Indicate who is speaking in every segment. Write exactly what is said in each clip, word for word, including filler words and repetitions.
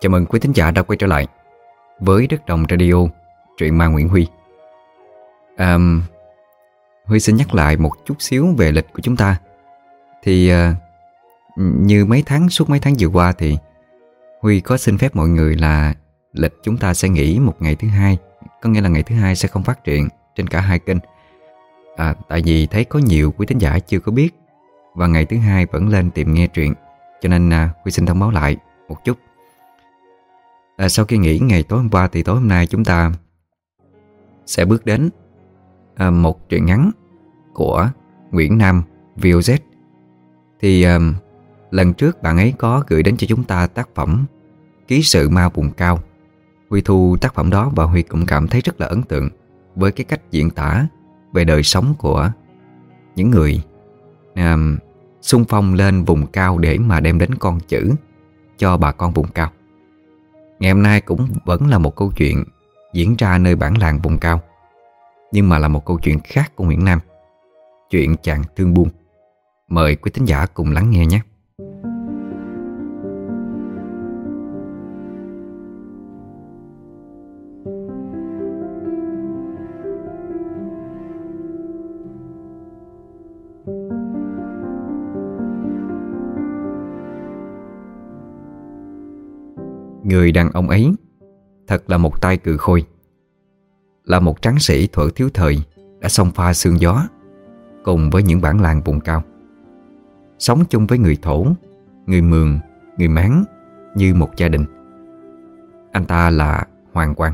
Speaker 1: Chào mừng quý thính giả đã quay trở lại với Đất Đồng Radio, truyện ma Nguyễn Huy. à, Huy xin nhắc lại một chút xíu về lịch của chúng ta. Thì à, như mấy tháng suốt mấy tháng vừa qua thì Huy có xin phép mọi người là lịch chúng ta sẽ nghỉ một ngày thứ hai. Có nghĩa là ngày thứ hai sẽ không phát truyện trên cả hai kênh. à, Tại vì thấy có nhiều quý thính giả chưa có biết và ngày thứ hai vẫn lên tìm nghe truyện, cho nên à, Huy xin thông báo lại một chút. À, sau khi nghỉ ngày tối hôm qua thì tối hôm nay chúng ta sẽ bước đến à, một truyện ngắn của Nguyễn Nam vê o zét. Thì à, lần trước bạn ấy có gửi đến cho chúng ta tác phẩm Ký sự ma vùng cao. Huy thu tác phẩm đó và Huy cũng cảm thấy rất là ấn tượng với cái cách diễn tả về đời sống của những người à, xung phong lên vùng cao để mà đem đến con chữ cho bà con vùng cao. Ngày hôm nay cũng vẫn là một câu chuyện diễn ra nơi bản làng vùng cao, nhưng mà là một câu chuyện khác của Nguyễn Nam. Chuyện Chàng Thương Buôn. Mời quý thính giả cùng lắng nghe nhé. Người đàn ông ấy thật là một tay cừ khôi, là một tráng sĩ thuở thiếu thời đã xông pha sương gió cùng với những bản làng vùng cao, sống chung với người Thổ, người Mường, người Mán như một gia đình. Anh ta là Hoàng Quang.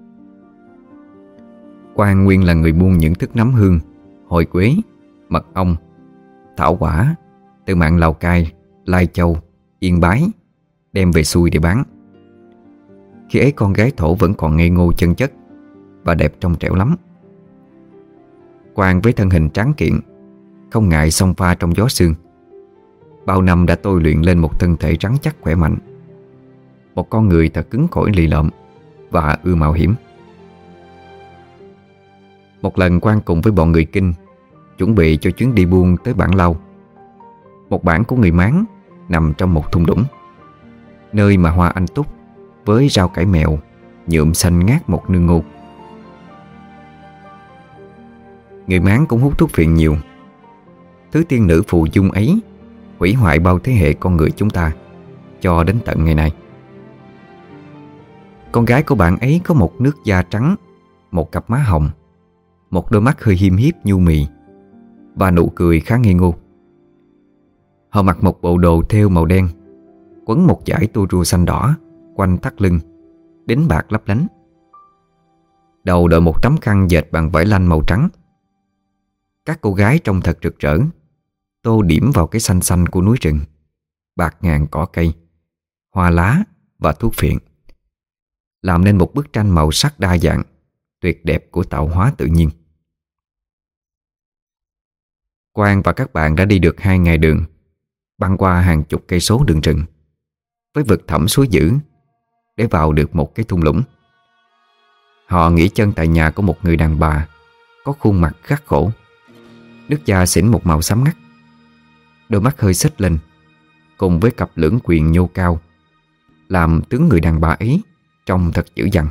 Speaker 1: Quang nguyên là người buôn những thức nấm hương, hồi quế, mật ong, thảo quả từ mạn Lào Cai, Lai Châu, Yên Bái đem về xuôi để bán. Khi ấy con gái Thổ vẫn còn ngây ngô chân chất và đẹp trong trẻo lắm. Quang với thân hình tráng kiện, không ngại xông pha trong gió sương, bao năm đã tôi luyện lên một thân thể rắn chắc khỏe mạnh, một con người thật cứng cỏi lì lợm và ưa mạo hiểm. Một lần Quang cùng với bọn người Kinh chuẩn bị cho chuyến đi buôn tới bản Lau, một bản của người Mán nằm trong một thung lũng, nơi mà hoa anh túc với rau cải mèo nhuộm xanh ngát một nương ngô. Người Mán cũng hút thuốc phiện nhiều. Thứ tiên nữ phù dung ấy hủy hoại bao thế hệ con người chúng ta cho đến tận ngày nay. Con gái của bạn ấy có một nước da trắng, một cặp má hồng, một đôi mắt hơi hiêm hiếp nhu mì và nụ cười khá ngây ngô. Họ mặc một bộ đồ thêu màu đen, quấn một dải tua rua xanh đỏ quanh thắt lưng, đính bạc lấp lánh. Đầu đội một tấm khăn dệt bằng vải lanh màu trắng. Các cô gái trông thật rực rỡ, tô điểm vào cái xanh xanh của núi rừng, bạc ngàn cỏ cây, hoa lá và thuốc phiện, làm nên một bức tranh màu sắc đa dạng, tuyệt đẹp của tạo hóa tự nhiên. Quang và các bạn đã đi được hai ngày đường, băng qua hàng chục cây số đường rừng, với vực thẳm suối dữ, để vào được một cái thung lũng. Họ nghỉ chân tại nhà của một người đàn bà có khuôn mặt khắc khổ, nước da xỉn một màu xám ngắt, đôi mắt hơi xếch lên, cùng với cặp lưỡng quyền nhô cao, làm tướng người đàn bà ấy trông thật dữ dằn.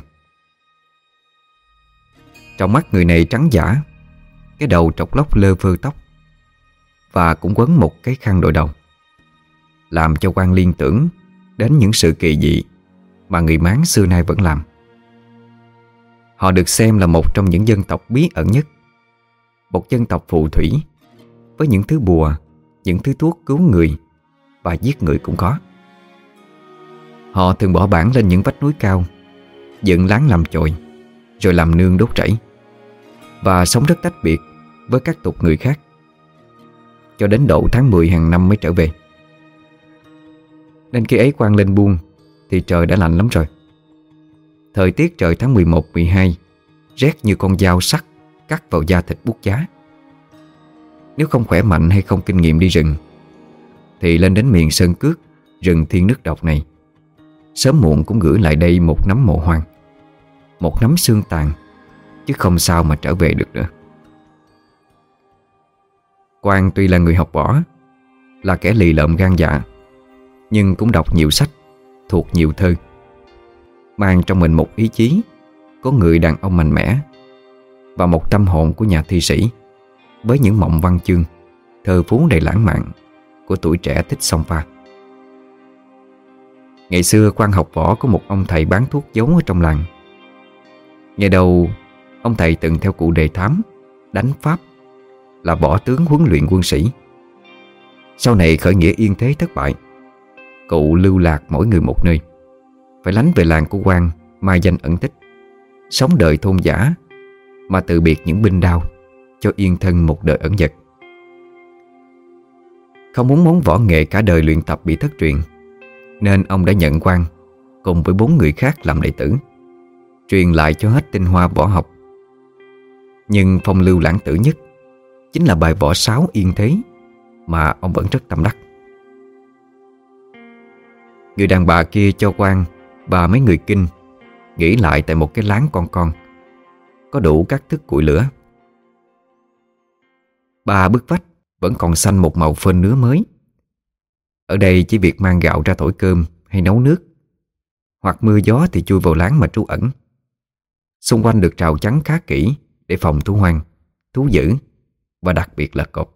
Speaker 1: Trong mắt người này trắng dã, cái đầu trọc lóc lơ phơ tóc, và cũng quấn một cái khăn đội đầu, làm cho Quang liên tưởng đến những sự kỳ dị mà người Mán xưa nay vẫn làm. Họ được xem là một trong những dân tộc bí ẩn nhất, một dân tộc phù thủy, với những thứ bùa, những thứ thuốc cứu người và giết người cũng có. Họ thường bỏ bản lên những vách núi cao, dựng láng làm chòi, rồi làm nương đốt rẫy, và sống rất tách biệt với các tộc người khác, cho đến độ tháng mười hàng năm mới trở về. Nên khi ấy Quang lên buôn thì trời đã lạnh lắm rồi. Thời tiết trời tháng mười một, mười hai rét như con dao sắc cắt vào da thịt buốt giá. Nếu không khỏe mạnh hay không kinh nghiệm đi rừng thì lên đến miền Sơn Cước, rừng thiên nước độc này, sớm muộn cũng gửi lại đây một nắm mộ hoang, một nắm xương tàn, chứ không sao mà trở về được nữa. Quang tuy là người học võ, là kẻ lì lợm gan dạ, nhưng cũng đọc nhiều sách, thuộc nhiều thơ, mang trong mình một ý chí có người đàn ông mạnh mẽ và một tâm hồn của nhà thi sĩ với những mộng văn chương, thơ phú đầy lãng mạn của tuổi trẻ thích song pha. Ngày xưa Quang học võ của một ông thầy bán thuốc giấu ở trong làng. Nghe đầu ông thầy từng theo cụ đề thám, đánh Pháp, là võ tướng huấn luyện quân sĩ. Sau này khởi nghĩa yên thế thất bại, cụ lưu lạc mỗi người một nơi, phải lánh về làng của Quang mai danh ẩn tích, sống đời thôn dã mà từ biệt những binh đao, cho yên thân một đời ẩn dật. Không muốn món võ nghệ cả đời luyện tập bị thất truyền, nên ông đã nhận Quang cùng với bốn người khác làm đệ tử, truyền lại cho hết tinh hoa võ học. Nhưng phong lưu lãng tử nhất chính là bài võ sáo yên thế mà ông vẫn rất tâm đắc. Người đàn bà kia cho Quang và mấy người Kinh nghỉ lại tại một cái láng con con, có đủ các thức củi lửa. Ba bức vách vẫn còn xanh một màu phên nứa mới. Ở đây chỉ việc mang gạo ra thổi cơm hay nấu nước, hoặc mưa gió thì chui vào láng mà trú ẩn. Xung quanh được rào chắn khá kỹ để phòng thú hoang, thú dữ và đặc biệt là cọp.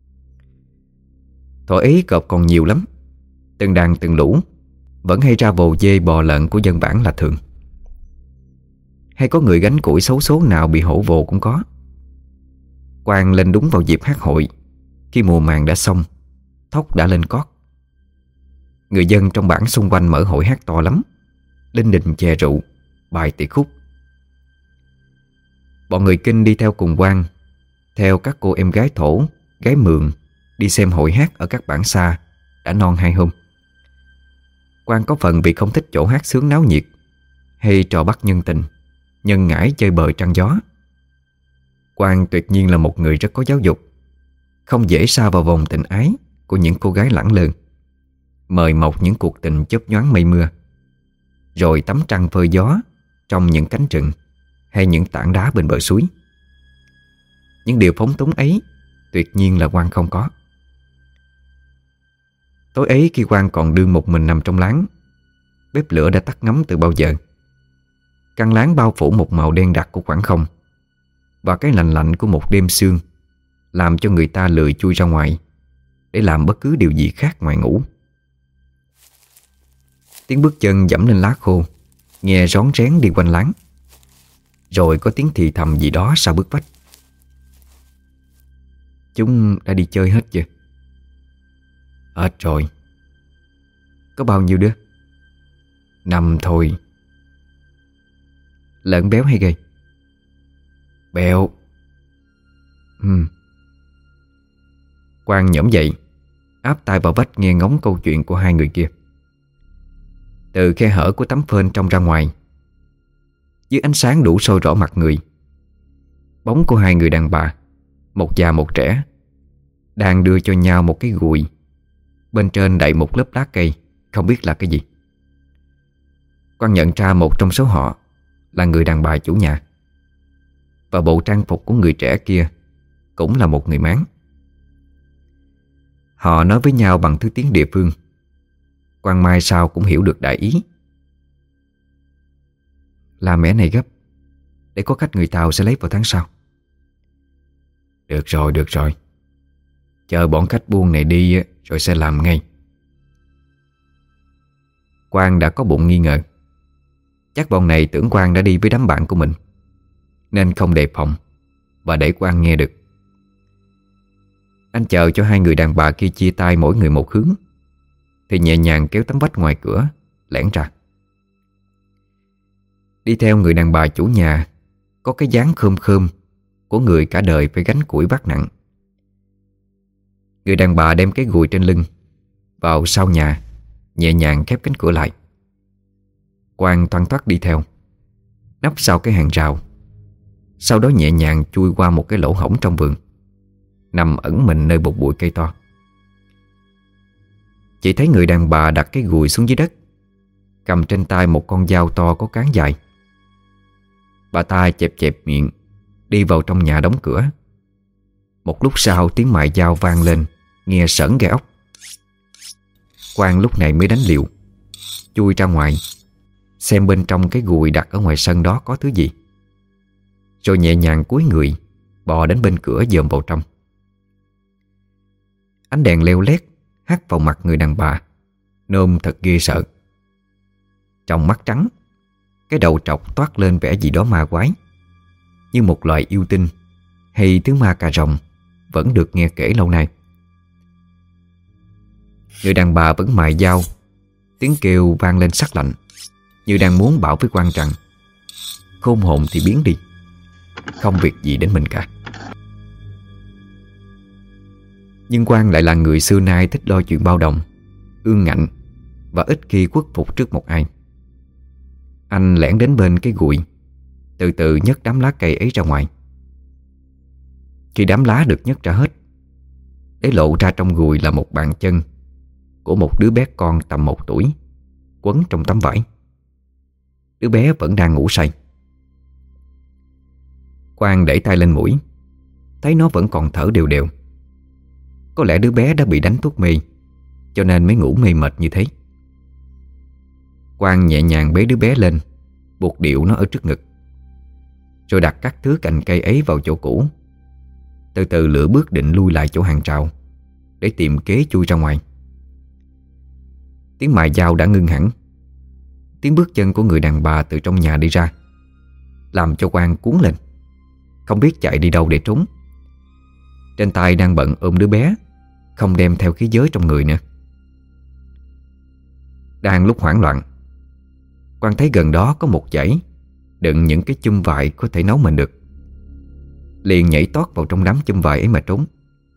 Speaker 1: Thuở ấy cọp còn nhiều lắm, từng đàn từng lũ, vẫn hay ra vồ dê bò lợn của dân bản là thường. Hay có người gánh củi xấu số nào bị hổ vồ cũng có. Quang lên đúng vào dịp hát hội, khi mùa màng đã xong, thóc đã lên cót. Người dân trong bản xung quanh mở hội hát to lắm, linh đình chè rượu, bài tiệc khúc. Bọn người Kinh đi theo cùng Quang, theo các cô em gái thổ, gái Mường đi xem hội hát ở các bản xa đã non hai hôm. Quang có phần vì không thích chỗ hát sướng náo nhiệt hay trò bắt nhân tình, nhân ngãi chơi bời trăng gió. Quang tuyệt nhiên là một người rất có giáo dục, không dễ sa vào vòng tình ái của những cô gái lẳng lơ, mời mọc những cuộc tình chớp nhoáng mây mưa, rồi tắm trăng phơi gió trong những cánh rừng hay những tảng đá bên bờ suối. Những điều phóng túng ấy tuyệt nhiên là Quang không có. Tối ấy khi Quang còn đương một mình nằm trong láng, bếp lửa đã tắt ngấm từ bao giờ. Căn láng bao phủ một màu đen đặc của khoảng không, và cái lạnh lạnh của một đêm sương làm cho người ta lười chui ra ngoài để làm bất cứ điều gì khác ngoài ngủ. Tiếng bước chân dẫm lên lá khô nghe rón rén đi quanh láng, rồi có tiếng thì thầm gì đó sau bức vách. Chúng đã đi chơi hết chưa? Hết rồi. Có bao nhiêu đứa? Năm thôi. Lợn béo hay gầy? Béo. Ừ. Quang nhổm dậy, áp tai vào vách nghe ngóng câu chuyện của hai người kia. Từ khe hở của tấm phên trông ra ngoài, dưới ánh sáng đủ soi rõ mặt người, bóng của hai người đàn bà, một già một trẻ, đang đưa cho nhau một cái gùi, bên trên đậy một lớp lá cây, không biết là cái gì. Quang nhận ra một trong số họ là người đàn bà chủ nhà, và bộ trang phục của người trẻ kia cũng là một người Mán. Họ nói với nhau bằng thứ tiếng địa phương. Quang mai sau cũng hiểu được đại ý. Làm mẻ này gấp, để có khách người Tàu sẽ lấy vào tháng sau. Được rồi, được rồi. Chờ bọn khách buôn này đi rồi sẽ làm ngay. Quang đã có bụng nghi ngờ. Chắc bọn này tưởng Quang đã đi với đám bạn của mình, nên không đề phòng và để Quang nghe được. Anh chờ cho hai người đàn bà kia chia tay mỗi người một hướng, thì nhẹ nhàng kéo tấm vách ngoài cửa lẻn ra. Đi theo người đàn bà chủ nhà có cái dáng khơm khơm của người cả đời phải gánh củi vác nặng. Người đàn bà đem cái gùi trên lưng vào sau nhà, nhẹ nhàng khép cánh cửa lại. Quang thoăn thoắt đi theo, nấp sau cái hàng rào, sau đó nhẹ nhàng chui qua một cái lỗ hổng trong vườn, nằm ẩn mình nơi một bụi cây to. Chỉ thấy người đàn bà đặt cái gùi xuống dưới đất, cầm trên tay một con dao to có cán dài. Bà ta chẹp chẹp miệng, đi vào trong nhà đóng cửa. Một lúc sau tiếng mài dao vang lên, nghe sởn gai ốc. Quang lúc này mới đánh liều, chui ra ngoài, xem bên trong cái gùi đặt ở ngoài sân đó có thứ gì, rồi nhẹ nhàng cúi người bò đến bên cửa dòm vào trong. Ánh đèn leo lét hắt vào mặt người đàn bà, nôm thật ghê sợ. Trong mắt trắng, cái đầu trọc toát lên vẻ gì đó ma quái, như một loài yêu tinh hay thứ ma cà rồng vẫn được nghe kể lâu nay. Người đàn bà vẫn mài dao, tiếng kêu vang lên sắc lạnh, như đang muốn bảo với Quang rằng khôn hồn thì biến đi, không việc gì đến mình cả. Nhưng Quang lại là người xưa nay thích lo chuyện bao đồng, ương ngạnh và ít khi khuất phục trước một ai. Anh lẻn đến bên cái gùi, từ từ nhấc đám lá cây ấy ra ngoài. Khi đám lá được nhấc ra hết, để lộ ra trong gùi là một bàn chân của một đứa bé con tầm một tuổi, quấn trong tấm vải. Đứa bé vẫn đang ngủ say. Quang đẩy tay lên mũi, thấy nó vẫn còn thở đều đều. Có lẽ đứa bé đã bị đánh thuốc mê, cho nên mới ngủ mê mệt như thế. Quang nhẹ nhàng bế đứa bé lên, buộc điệu nó ở trước ngực, rồi đặt các thứ cành cây ấy vào chỗ cũ, từ từ lựa bước định lui lại chỗ hàng rào để tìm kế chui ra ngoài. Tiếng mài dao đã ngưng hẳn. Tiếng bước chân của người đàn bà từ trong nhà đi ra làm cho Quang cuốn lên, không biết chạy đi đâu để trốn. Trên tay đang bận ôm đứa bé, không đem theo khí giới trong người nữa. Đang lúc hoảng loạn, Quang thấy gần đó có một dãy đựng những cái chum vải có thể nấu mình được, liền nhảy tót vào trong đám chum vải ấy mà trốn.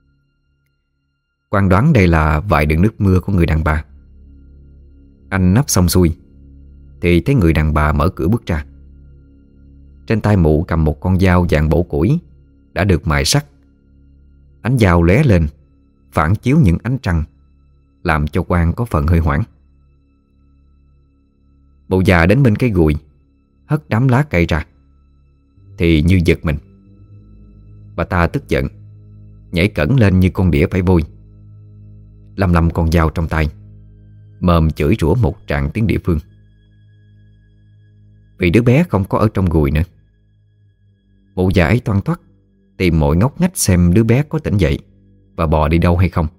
Speaker 1: Quang đoán đây là vải đựng nước mưa của người đàn bà. Anh nắp xong xuôi thì thấy người đàn bà mở cửa bước ra. Trên tay mụ cầm một con dao dạng bổ củi đã được mài sắt. Ánh dao lóe lên, phản chiếu những ánh trăng, làm cho Quang có phần hơi hoảng. Mụ già đến bên cái gùi, hất đám lá cây ra thì như giật mình. Bà ta tức giận, nhảy cẫng lên như con đĩa phải vôi, lầm lầm con dao trong tay, mồm chửi rủa một tràng tiếng địa phương. Vì đứa bé không có ở trong gùi nữa, mụ già ấy toan thoắt tìm mọi ngóc ngách xem đứa bé có tỉnh dậy và bò đi đâu hay không.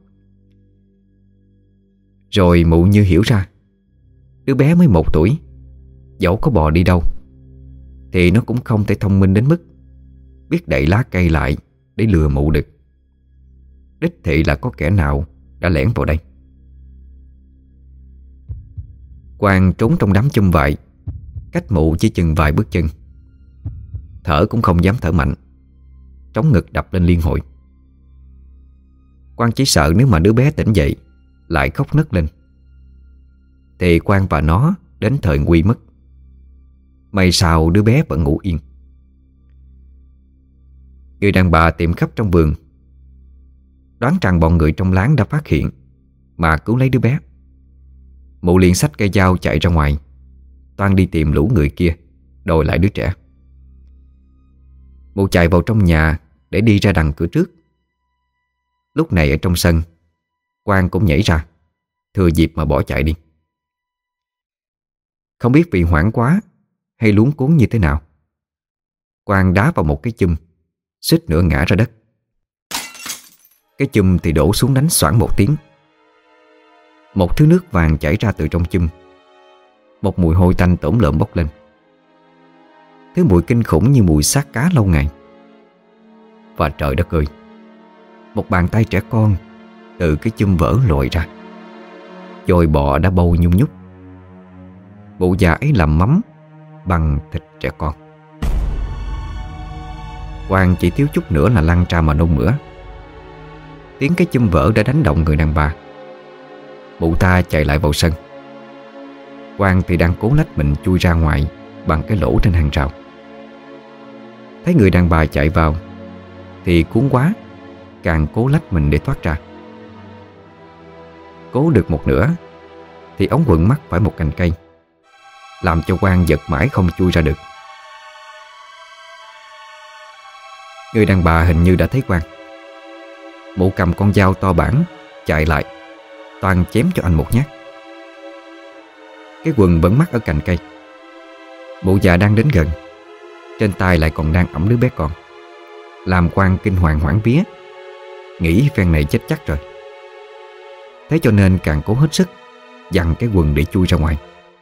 Speaker 1: Rồi mụ như hiểu ra, đứa bé mới một tuổi, dẫu có bò đi đâu thì nó cũng không thể thông minh đến mức biết đậy lá cây lại để lừa mụ được. Đích thị là có kẻ nào đã lẻn vào đây. Quang trốn trong đám chum vải, cách mụ chỉ chừng vài bước chân. Thở cũng không dám thở mạnh, trống ngực đập lên liên hồi. Quang chỉ sợ nếu mà đứa bé tỉnh dậy lại khóc nấc lên thì Quang và nó đến thời nguy mất. May sao đứa bé vẫn ngủ yên. Người đàn bà tìm khắp trong vườn, đoán rằng bọn người trong láng đã phát hiện mà cứu lấy đứa bé. Mụ liền xách cây dao chạy ra ngoài, toan đi tìm lũ người kia đòi lại đứa trẻ. Mụ chạy vào trong nhà để đi ra đằng cửa trước. Lúc này ở trong sân, Quang cũng nhảy ra, thừa dịp mà bỏ chạy đi. Không biết vì hoảng quá hay luống cuống như thế nào, Quang đá vào một cái chum, suýt nữa ngã ra đất. Cái chum thì đổ xuống đánh xoảng một tiếng. Một thứ nước vàng chảy ra từ trong chum, một mùi hôi tanh tổm lợm bốc lên. Thứ mùi kinh khủng như mùi xác cá lâu ngày. Và trời đất ơi, một bàn tay trẻ con từ cái chum vỡ lội ra, dồi bọ đã bâu nhung nhúc. Bộ già ấy làm mắm bằng thịt trẻ con. Quang chỉ thiếu chút nữa là lăn ra mà nôn mửa. Tiếng cái chum vỡ đã đánh động người đàn bà. Mụ ta chạy lại vào sân. Quang thì đang cố lách mình chui ra ngoài bằng cái lỗ trên hàng rào. Thấy người đàn bà chạy vào thì cuốn quá, càng cố lách mình để thoát ra. Cố được một nửa thì ống quần mắc phải một cành cây, làm cho Quang giật mãi không chui ra được. Người đàn bà hình như đã thấy Quang. Mụ cầm con dao to bản chạy lại, toan chém cho anh một nhát. Cái quần vẫn mắc ở cành cây, Mụ già đang đến gần, trên tay lại còn đang ẵm đứa bé con, làm Quang kinh hoàng hoảng vía, nghĩ phen này chết chắc rồi. Thế cho nên càng cố hết sức giằng cái quần để chui ra ngoài.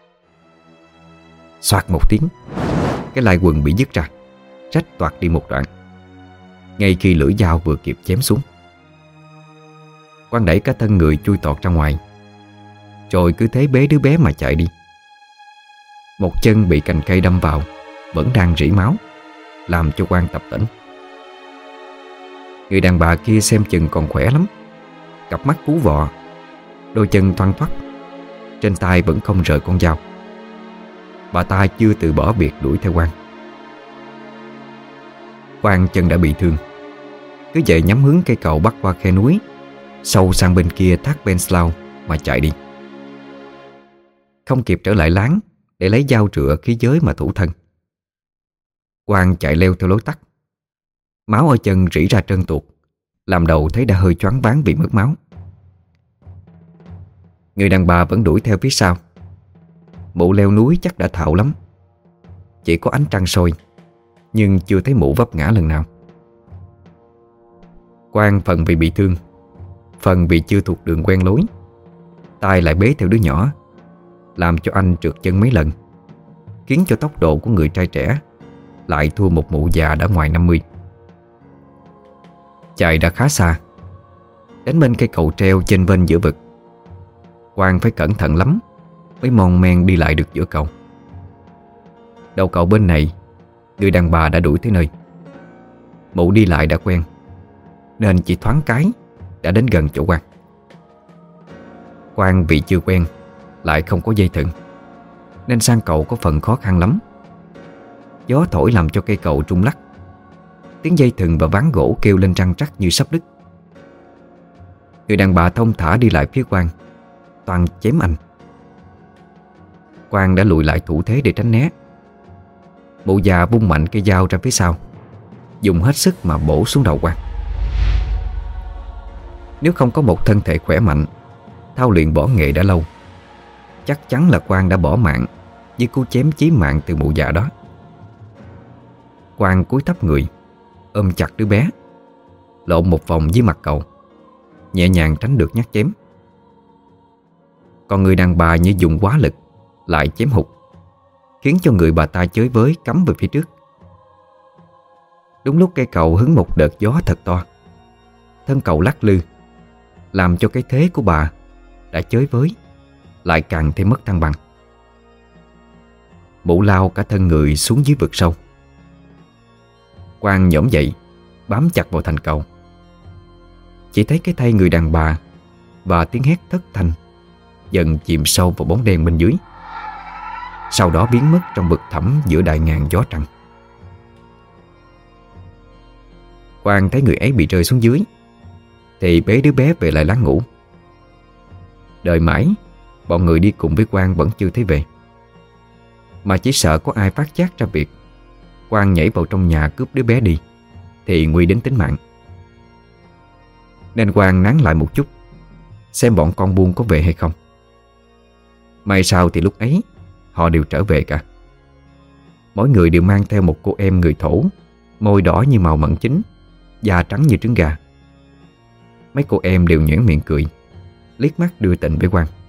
Speaker 1: Xoạt một tiếng, cái lai quần bị dứt ra, rách toạc đi một đoạn, ngay khi lưỡi dao vừa kịp chém xuống. Quang đẩy cả thân người chui tọt ra ngoài, rồi cứ thế bế đứa bé mà chạy đi. Một chân bị cành cây đâm vào, vẫn đang rỉ máu, làm cho Quang tập tỉnh. Người đàn bà kia xem chừng còn khỏe lắm, cặp mắt cú vọ, đôi chân thoăn thoắt, trên tay vẫn không rời con dao. Bà ta chưa từ bỏ việc đuổi theo Quang. Quang chân đã bị thương, cứ vậy nhắm hướng cây cầu bắc qua khe núi, sâu sang bên kia thác Benslaw mà chạy đi. Không kịp trở lại láng để lấy dao rựa khí giới mà thủ thân. Quang chạy leo theo lối tắt, máu ở chân rỉ ra trơn tuột, làm đầu thấy đã hơi choáng váng vì mất máu. Người đàn bà vẫn đuổi theo phía sau. Mụ leo núi chắc đã thạo lắm, chỉ có ánh trăng soi, nhưng chưa thấy mụ vấp ngã lần nào. Quang phần vì bị thương, phần vì chưa thuộc đường quen lối, tay lại bế theo đứa nhỏ, làm cho anh trượt chân mấy lần, khiến cho tốc độ của người trai trẻ lại thua một mụ già đã ngoài năm mươi. Chạy đã khá xa, đến bên cây cầu treo chênh vênh giữa vực. Quang phải cẩn thận lắm mới mon men đi lại được giữa cầu. Đầu cầu bên này, người đàn bà đã đuổi tới nơi. Mụ đi lại đã quen, nên chỉ thoáng cái đã đến gần chỗ Quang. Quang vì chưa quen, lại không có dây thừng, nên sang cầu có phần khó khăn lắm. Gió thổi làm cho cây cầu rung lắc, tiếng dây thừng và ván gỗ kêu lên răng rắc như sắp đứt. Người đàn bà thông thả đi lại phía Quang, toàn chém anh. Quang đã lùi lại thủ thế để tránh né. Mụ già vung mạnh cây dao ra phía sau, dùng hết sức mà bổ xuống đầu Quang. Nếu không có một thân thể khỏe mạnh, thao luyện võ nghệ đã lâu, chắc chắn là Quang đã bỏ mạng với cú chém chí mạng từ mụ già đó. Quang cúi thấp người, ôm chặt đứa bé, lộn một vòng dưới mặt cầu, nhẹ nhàng tránh được nhát chém. Còn người đàn bà như dùng quá lực, lại chém hụt, khiến cho người bà ta chới với cắm về phía trước. Đúng lúc cây cầu hứng một đợt gió thật to, thân cầu lắc lư, làm cho cái thế của bà đã chới với lại càng thêm mất thăng bằng. Mụ lao cả thân người xuống dưới vực sâu. Quang nhổm dậy, bám chặt vào thành cầu. Chỉ thấy cái thay người đàn bà và tiếng hét thất thanh dần chìm sâu vào bóng đen bên dưới, sau đó biến mất trong vực thẳm giữa đại ngàn gió trăng. Quang thấy người ấy bị rơi xuống dưới thì bế đứa bé về lại láng ngủ. Đợi mãi, bọn người đi cùng với Quang vẫn chưa thấy về, mà chỉ sợ có ai phát giác ra việc Quang nhảy vào trong nhà cướp đứa bé đi thì nguy đến tính mạng. Nên Quang nán lại một chút, xem bọn con buôn có về hay không. May sao thì lúc ấy họ đều trở về cả. Mỗi người đều mang theo một cô em người Thổ, môi đỏ như màu mận chín, da trắng như trứng gà. Mấy cô em đều nhoẻn miệng cười, liếc mắt đưa tình với Quang.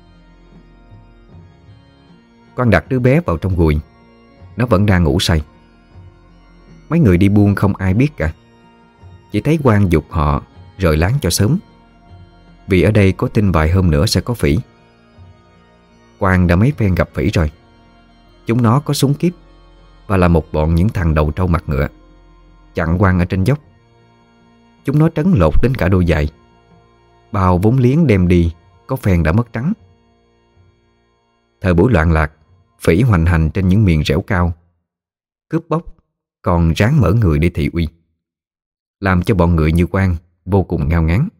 Speaker 1: Quang đặt đứa bé vào trong gùi, nó vẫn đang ngủ say. Mấy người đi buôn không ai biết cả, chỉ thấy Quang giục họ rời láng cho sớm, vì ở đây có tin vài hôm nữa sẽ có phỉ. Quang đã mấy phen gặp phỉ rồi. Chúng nó có súng kíp và là một bọn những thằng đầu trâu mặt ngựa, chặn Quang ở trên dốc. Chúng nó trấn lột đến cả đôi giày. Bao vốn liếng đem đi có phen đã mất trắng. Thời buổi loạn lạc, phỉ hoành hành trên những miền rẻo cao, cướp bóc, còn ráng mở người để thị uy, làm cho bọn người như Quang vô cùng ngao ngán.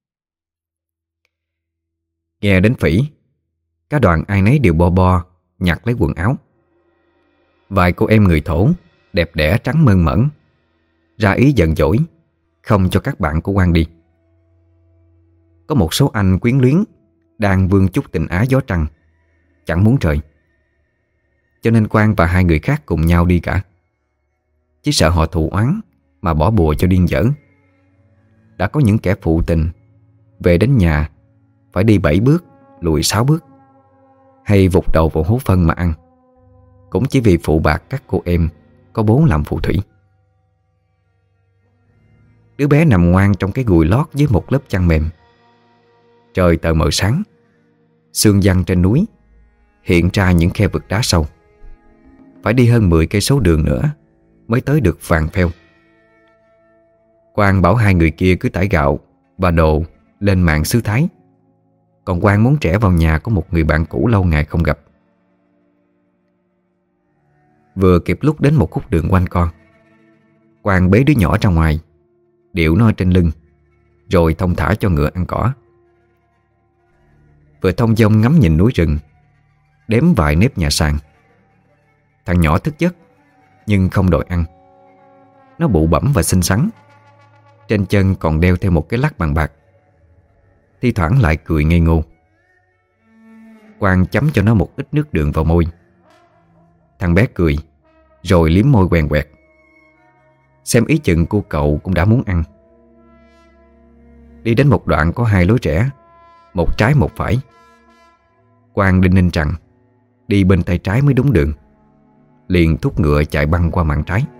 Speaker 1: Nghe đến phỉ, cả đoàn ai nấy đều bo bo nhặt lấy quần áo. Vài cô em người Thổ đẹp đẽ trắng mơn mởn ra ý giận dỗi, không cho các bạn của Quang đi. Có một số anh quyến luyến đang vương chút tình ái gió trăng, chẳng muốn rời. cho nên Quang và hai người khác cùng nhau đi cả. Chỉ sợ họ thù oán mà bỏ bùa cho điên dở. Đã có những kẻ phụ tình về đến nhà phải đi bảy bước lùi sáu bước, hay vụt đầu vào hố phân mà ăn, cũng chỉ vì phụ bạc các cô em có bố làm phù thủy. Đứa bé nằm ngoan trong cái gùi lót dưới một lớp chăn mềm. Trời tờ mờ sáng, sương giăng trên núi hiện ra những khe vực đá sâu. Phải đi hơn mười cây số đường nữa mới tới được Vàng Pheo. Quang bảo hai người kia cứ tải gạo và đồ lên mạng xứ Thái, còn Quang muốn trẻ vào nhà của một người bạn cũ lâu ngày không gặp. Vừa kịp lúc đến một khúc đường quanh con, Quang bế đứa nhỏ ra ngoài, điệu nó trên lưng, rồi thông thả cho ngựa ăn cỏ. Vừa thông dong ngắm nhìn núi rừng, đếm vài nếp nhà sàn. Thằng nhỏ thức giấc nhưng không đòi ăn. Nó bụ bẫm và xinh xắn, trên chân còn đeo theo một cái lắc bằng bạc, thi thoảng lại cười ngây ngô. Quang chấm cho nó một ít nước đường vào môi. Thằng bé cười rồi liếm môi quèn quẹt, xem ý chừng cô cậu cũng đã muốn ăn. Đi đến một đoạn có hai lối rẽ, một trái một phải. Quang đinh ninh rằng đi bên tay trái mới đúng đường, liền thúc ngựa chạy băng qua mạn trái.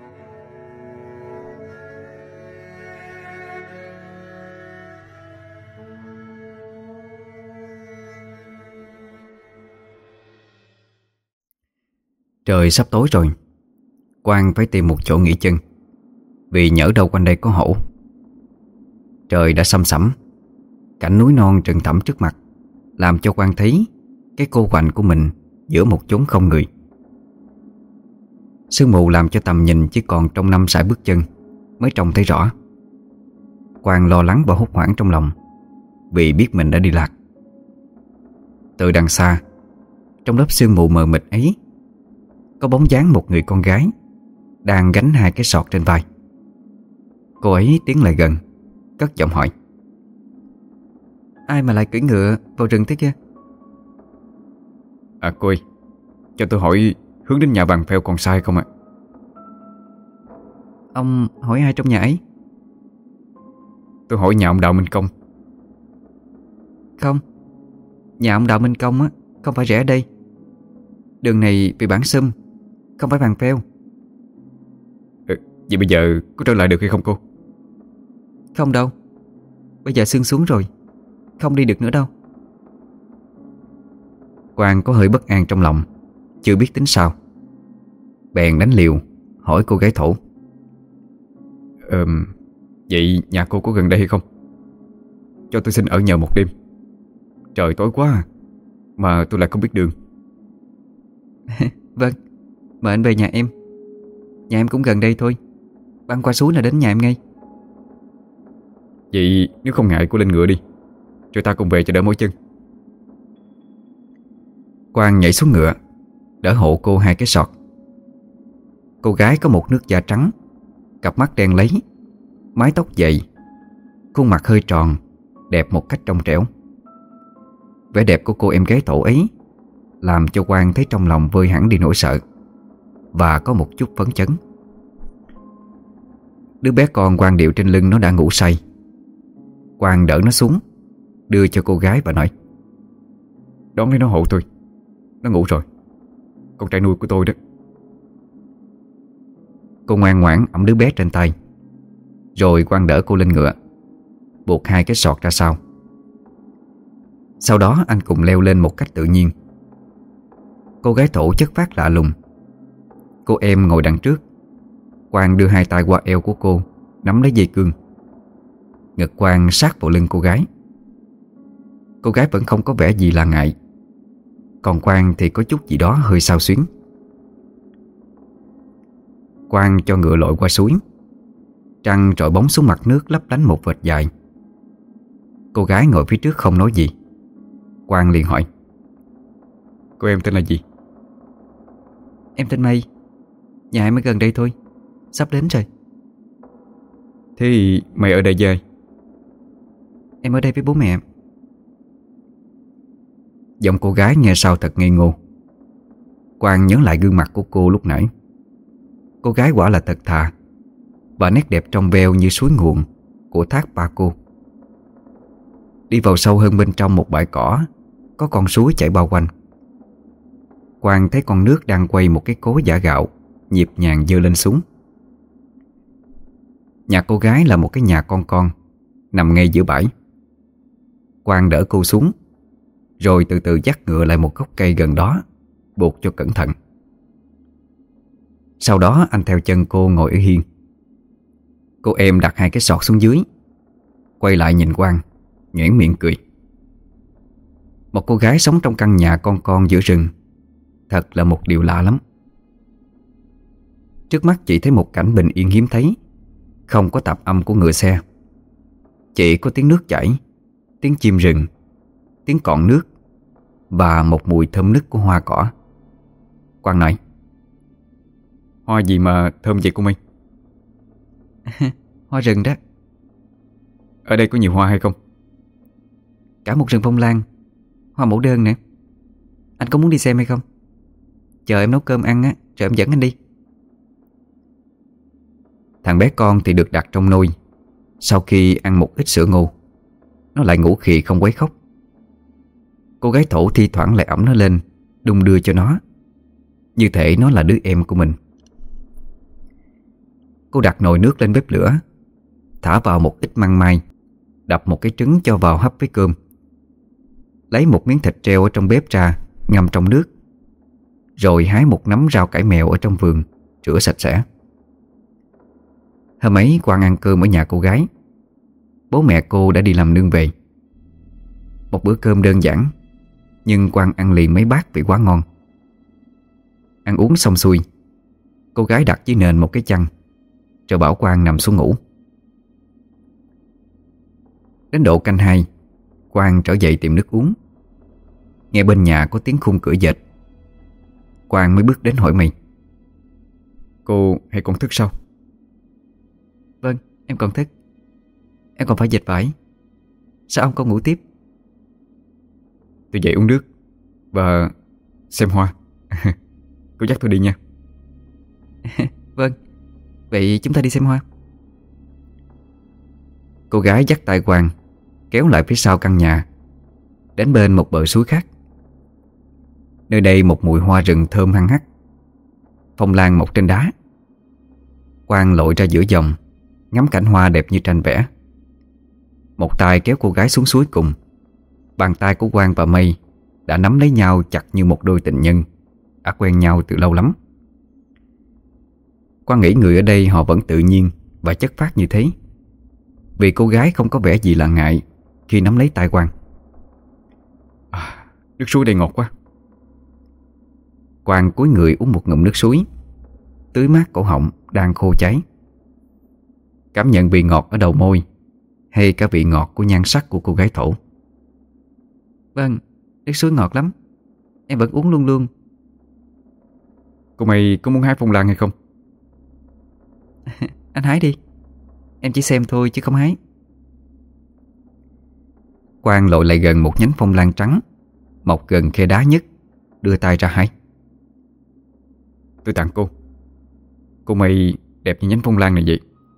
Speaker 1: Trời sắp tối rồi, Quang phải tìm một chỗ nghỉ chân, vì nhỡ đâu quanh đây có hổ. Trời đã săm sẩm, cảnh núi non rừng thẳm trước mặt làm cho Quang thấy cái cô quạnh của mình giữa một chốn không người. Sương mù làm cho tầm nhìn chỉ còn trong năm sải bước chân mới trông thấy rõ. Quang lo lắng và hốt hoảng trong lòng, vì biết mình đã đi lạc. Từ đằng xa, trong lớp sương mù mờ mịt ấy, có bóng dáng một người con gái đang gánh hai cái sọt trên vai. Cô ấy tiến lại gần, cất giọng hỏi: "Ai mà lại cưỡi ngựa vào rừng thế kia?"
Speaker 2: À cô ơi, cho tôi hỏi hướng đến nhà Vàng Pheo còn sai không ạ?
Speaker 1: Ông hỏi ai trong nhà ấy?
Speaker 2: Tôi hỏi nhà ông Đào Minh Công.
Speaker 1: Không, nhà ông Đào Minh Công á không phải rẽ ở đây. Đường này bị bản xum, không phải Vàng Pheo.
Speaker 2: Ừ, vậy bây giờ có trở lại được hay không cô?
Speaker 1: Không đâu, bây giờ sương xuống rồi, không đi được nữa đâu. Quang có hơi bất an trong lòng, chưa biết tính sao. Bèn đánh liều hỏi cô gái thổ:
Speaker 2: Ừm, vậy nhà cô có gần đây hay không? Cho tôi xin ở nhờ một đêm. Trời tối quá à, mà tôi lại không biết đường.
Speaker 1: Vâng, mời anh về nhà em. Nhà em cũng gần đây thôi, băng qua suối là đến nhà em ngay.
Speaker 2: Vậy nếu không ngại cô lên ngựa đi, rồi ta cùng về cho đỡ mỏi chân.
Speaker 1: Quang nhảy xuống ngựa, đỡ hộ cô hai cái sọt. Cô gái có một nước da trắng, cặp mắt đen láy, mái tóc dày, khuôn mặt hơi tròn, đẹp một cách trong trẻo. Vẻ đẹp của cô em gái thổ ấy làm cho Quang thấy trong lòng vơi hẳn đi nỗi sợ, và có một chút phấn chấn. Đứa bé con Quang điệu trên lưng nó đã ngủ say. Quang đỡ nó xuống, đưa cho cô gái và nói:
Speaker 2: Đón lấy nó hộ tôi, nó ngủ rồi, con trai nuôi của tôi đó.
Speaker 1: Cô ngoan ngoãn ẵm đứa bé trên tay. Rồi Quang đỡ cô lên ngựa, buộc hai cái sọt ra sau. Sau đó anh cùng leo lên một cách tự nhiên. Cô gái thổ chất phác lạ lùng. Cô em ngồi đằng trước, Quang đưa hai tay qua eo của cô, nắm lấy dây cương. Ngực Quang sát vào lưng cô gái. Cô gái vẫn không có vẻ gì là ngại, còn Quang thì có chút gì đó hơi xao xuyến. Quang cho ngựa lội qua suối. Trăng rọi bóng xuống mặt nước lấp lánh một vệt dài. Cô gái ngồi phía trước không nói gì. Quang liền hỏi:
Speaker 2: Cô em tên là gì?
Speaker 1: Em tên Mây. Nhà em ở gần đây thôi, sắp đến rồi.
Speaker 2: Thế mày ở đây với ai?
Speaker 1: Em ở đây với bố mẹ. Giọng cô gái nghe sao thật ngây ngô. Quang nhớ lại gương mặt của cô lúc nãy. Cô gái quả là thật thà, và nét đẹp trong veo như suối nguồn của thác Paco. Đi vào sâu hơn bên trong một bãi cỏ, có con suối chảy bao quanh. Quang thấy con nước đang quay một cái cối giã gạo, nhịp nhàng dơ lên xuống. Nhà cô gái là một cái nhà con con nằm ngay giữa bãi. Quang đỡ cô xuống, rồi từ từ dắt ngựa lại một gốc cây gần đó, buộc cho cẩn thận. Sau đó anh theo chân cô ngồi ở hiên. Cô em đặt hai cái sọt xuống dưới, quay lại nhìn Quang, nhoẻn miệng cười. Một cô gái sống trong căn nhà con con giữa rừng, thật là một điều lạ lắm. Trước mắt chị thấy một cảnh bình yên hiếm thấy, không có tạp âm của ngựa xe. Chỉ có tiếng nước chảy, tiếng chim rừng, tiếng cọn nước và một mùi thơm nức của hoa cỏ. Quang nói:
Speaker 2: Hoa gì mà thơm vậy cô Minh?
Speaker 1: Hoa rừng đó.
Speaker 2: Ở đây có nhiều hoa hay không?
Speaker 1: Cả một rừng phong lan, hoa mẫu đơn nữa. Anh có muốn đi xem hay không? Chờ em nấu cơm ăn á, rồi em dẫn anh đi. Thằng bé con thì được đặt trong nôi. Sau khi ăn một ít sữa ngô, nó lại ngủ khì không quấy khóc. Cô gái Thổ thi thoảng lại ẵm nó lên, đung đưa cho nó, như thể nó là đứa em của mình. Cô đặt nồi nước lên bếp lửa, thả vào một ít măng mai, đập một cái trứng cho vào hấp với cơm. Lấy một miếng thịt treo ở trong bếp ra, ngâm trong nước, rồi hái một nắm rau cải mèo ở trong vườn, rửa sạch sẽ. Hôm ấy Quang ăn cơm ở nhà cô gái. Bố mẹ cô đã đi làm nương về. Một bữa cơm đơn giản, nhưng Quang ăn liền mấy bát vì quá ngon. Ăn uống xong xuôi, cô gái đặt dưới nền một cái chăn, rồi bảo Quang nằm xuống ngủ. Đến độ canh hai, Quang trở dậy tìm nước uống. Nghe bên nhà có tiếng khung cửa dệt. Quang mới bước đến hỏi mày:
Speaker 2: Cô hay còn thức sao?
Speaker 1: Vâng, em còn thức. Em còn phải dệt vải. Sao ông không ngủ tiếp?
Speaker 2: Tôi dậy uống nước và xem hoa. Cô dắt tôi đi nha.
Speaker 1: Vâng, vậy chúng ta đi xem hoa. Cô gái dắt tay Quang kéo lại phía sau căn nhà, đến bên một bờ suối khác. Nơi đây một mùi hoa rừng thơm hăng hắc. Phong lan mọc trên đá. Quang lội ra giữa dòng, ngắm cảnh hoa đẹp như tranh vẽ. Một tay kéo cô gái xuống suối cùng. Bàn tay của Quang và Mây đã nắm lấy nhau chặt như một đôi tình nhân đã quen nhau từ lâu lắm. Quang nghĩ người ở đây họ vẫn tự nhiên và chất phác như thế, vì cô gái không có vẻ gì là ngại khi nắm lấy tay Quang.
Speaker 2: à, Nước suối đây ngọt quá.
Speaker 1: Quang cúi người uống một ngụm nước suối, tưới mát cổ họng đang khô cháy. Cảm nhận vị ngọt ở đầu môi, hay cả vị ngọt của nhan sắc của cô gái Thổ. Vâng, nước suối ngọt lắm. Em vẫn uống luôn luôn.
Speaker 2: Cô mày có muốn hái phong lan hay không?
Speaker 1: Anh hái đi. Em chỉ xem thôi chứ không hái. Quang lội lại gần một nhánh phong lan trắng mọc gần khe đá nhất, đưa tay ra hái.
Speaker 2: Tôi tặng cô. Cô mày đẹp như nhánh phong lan này vậy.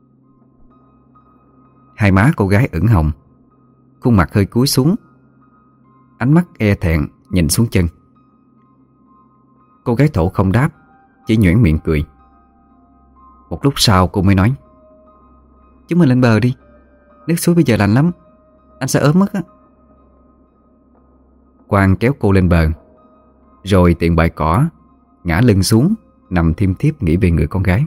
Speaker 1: Hai má cô gái ửng hồng, khuôn mặt hơi cúi xuống, ánh mắt e thẹn nhìn xuống chân. Cô gái Thổ không đáp, chỉ nhoẻn miệng cười. Một lúc sau cô mới nói: Chúng mình lên bờ đi. Nước suối bây giờ lạnh lắm, anh sẽ ốm mất á. Quang kéo cô lên bờ, rồi tiện bãi cỏ ngã lưng xuống, nằm thiêm thiếp nghĩ về người con gái.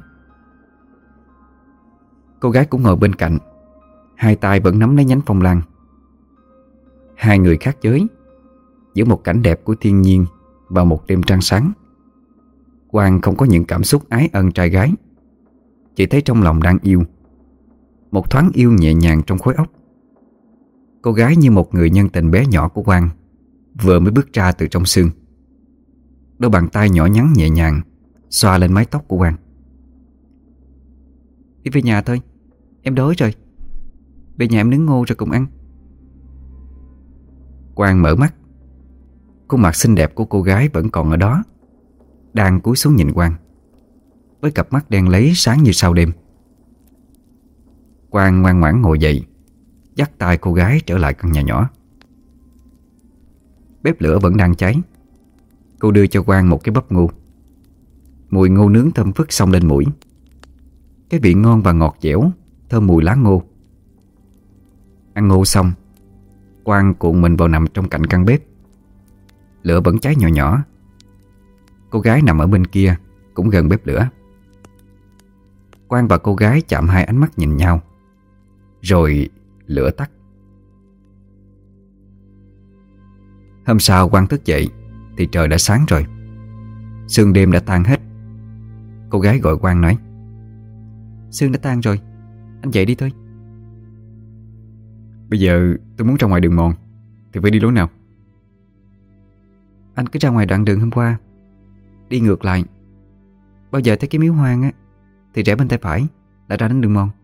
Speaker 1: Cô gái cũng ngồi bên cạnh, hai tay vẫn nắm lấy nhánh phong lan. Hai người khác giới giữa một cảnh đẹp của thiên nhiên vào một đêm trăng sáng. Quang không có những cảm xúc ái ân trai gái, chỉ thấy trong lòng đang yêu, một thoáng yêu nhẹ nhàng trong khối óc. Cô gái như một người nhân tình bé nhỏ của Quang, vừa mới bước ra từ trong xương. Đôi bàn tay nhỏ nhắn nhẹ nhàng xoa lên mái tóc của Quang. Đi về nhà thôi, em đói rồi. Về nhà em nướng ngô rồi cùng ăn. Quang mở mắt. Khuôn mặt xinh đẹp của cô gái vẫn còn ở đó, đang cúi xuống nhìn Quang, với cặp mắt đen láy sáng như sao đêm. Quang ngoan ngoãn ngồi dậy, dắt tay cô gái trở lại căn nhà nhỏ. Bếp lửa vẫn đang cháy. Cô đưa cho Quang một cái bắp ngô. Mùi ngô nướng thơm phức xông lên mũi. Cái vị ngon và ngọt dẻo, thơm mùi lá ngô. Ăn ngô xong, Quang cuộn mình vào nằm trong cạnh căn bếp. Lửa vẫn cháy nhỏ nhỏ. Cô gái nằm ở bên kia, cũng gần bếp lửa. Quang và cô gái chạm hai ánh mắt nhìn nhau, rồi lửa tắt. Hôm sau Quang thức dậy thì trời đã sáng rồi. Sương đêm đã tan hết. Cô gái gọi Quang nói: "Sương đã tan rồi, anh dậy đi thôi."
Speaker 2: Bây giờ tôi muốn ra ngoài đường mòn thì phải đi lối nào?
Speaker 1: Anh cứ ra ngoài đoạn đường hôm qua, đi ngược lại. Bao giờ thấy cái miếu hoang á thì rẽ bên tay phải là ra đến đường mòn.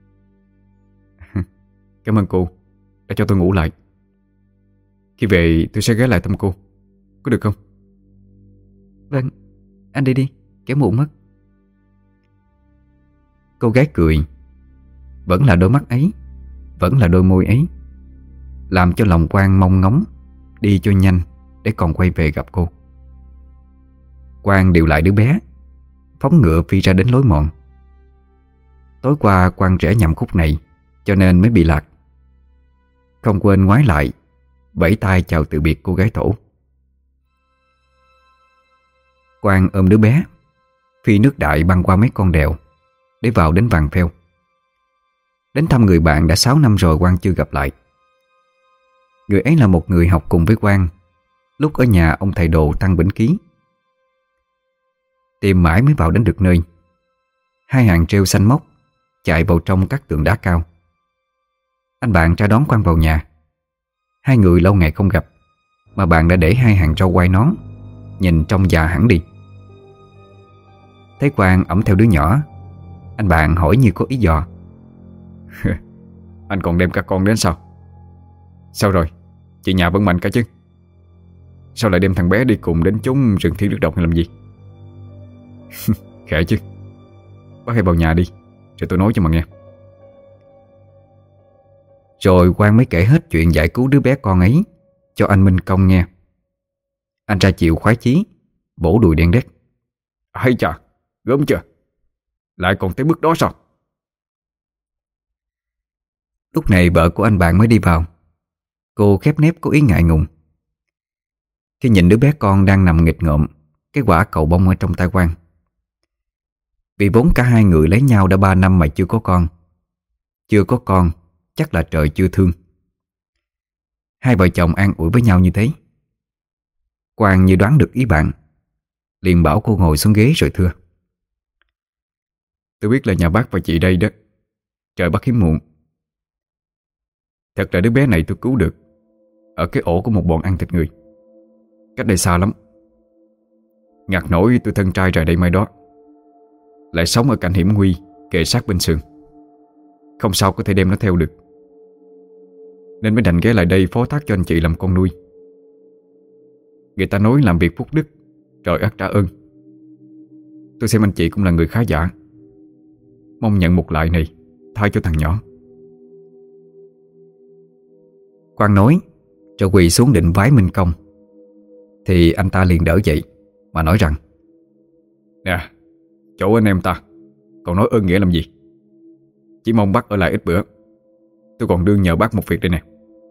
Speaker 2: Cảm ơn cô đã cho tôi ngủ lại. Khi về tôi sẽ ghé lại thăm cô, có được không?
Speaker 1: Vâng, anh đi đi, kéo muộn mất. Cô gái cười. Vẫn là đôi mắt ấy, vẫn là đôi môi ấy, làm cho lòng Quang mong ngóng đi cho nhanh để còn quay về gặp cô. Quang điều lại đứa bé, phóng ngựa phi ra đến lối mòn. Tối qua Quang rẽ nhầm khúc này cho nên mới bị lạc. Không quên ngoái lại, vẫy tay chào từ biệt cô gái thổ. Quang ôm đứa bé, phi nước đại băng qua mấy con đèo để vào đến Vàng Pheo. Đến thăm người bạn đã sáu năm rồi Quang chưa gặp lại. Người ấy là một người học cùng với Quang lúc ở nhà ông thầy đồ Tăng Bỉnh Ký. Tìm mãi mới vào đến được nơi. Hai hàng treo xanh mốc chạy vào trong các tường đá cao. Anh bạn ra đón Quang vào nhà. Hai người lâu ngày không gặp mà bạn đã để hai hàng râu quai nón, nhìn trông già hẳn đi. Thấy Quang ẵm theo đứa nhỏ, anh bạn hỏi như có ý dò:
Speaker 2: Anh còn đem các con đến sao? Sao rồi, chị nhà vẫn mạnh cả chứ? Sao lại đem thằng bé đi cùng đến chốn rừng thiên nước độc hay làm gì? Khẽ chứ. Bác hãy vào nhà đi, rồi tôi nói cho mà nghe.
Speaker 1: Rồi Quang mới kể hết chuyện giải cứu đứa bé con ấy cho anh Minh Công nghe. Anh ra chịu khoái chí, vỗ đùi đen đét:
Speaker 2: Hay chà, gớm chưa? Lại còn tới bước đó sao?
Speaker 1: Lúc này vợ của anh bạn mới đi vào. Cô khép nép có ý ngại ngùng khi nhìn đứa bé con đang nằm nghịch ngợm cái quả cầu bông ở trong tay Quang. Vì vốn cả hai người lấy nhau đã ba năm mà chưa có con. Chưa có con chắc là trời chưa thương. Hai vợ chồng an ủi với nhau như thế. Quang như đoán được ý bạn, liền bảo cô ngồi xuống ghế rồi thưa:
Speaker 2: Tôi biết là nhà bác và chị đây đó. Trời bắt hiếm muộn. Thật là đứa bé này tôi cứu được ở cái ổ của một bọn ăn thịt người, cách đây xa lắm. Ngặt nổi tôi thân trai rời đây mai đó, lại sống ở cảnh hiểm nguy kề sát bên sườn, không sao có thể đem nó theo được, nên mới đành ghé lại đây phó thác cho anh chị làm con nuôi. Người ta nói làm việc phúc đức, trời ắt trả ơn. Tôi xem anh chị cũng là người khá giả, mong nhận một lại này thay cho thằng nhỏ.
Speaker 1: Quang nói rồi quỳ xuống định vái Minh Công, thì anh ta liền đỡ dậy mà nói rằng:
Speaker 2: Nè, chỗ anh em ta còn nói ơn nghĩa làm gì? Chỉ mong bác ở lại ít bữa, tôi còn đương nhờ bác một việc đây nè.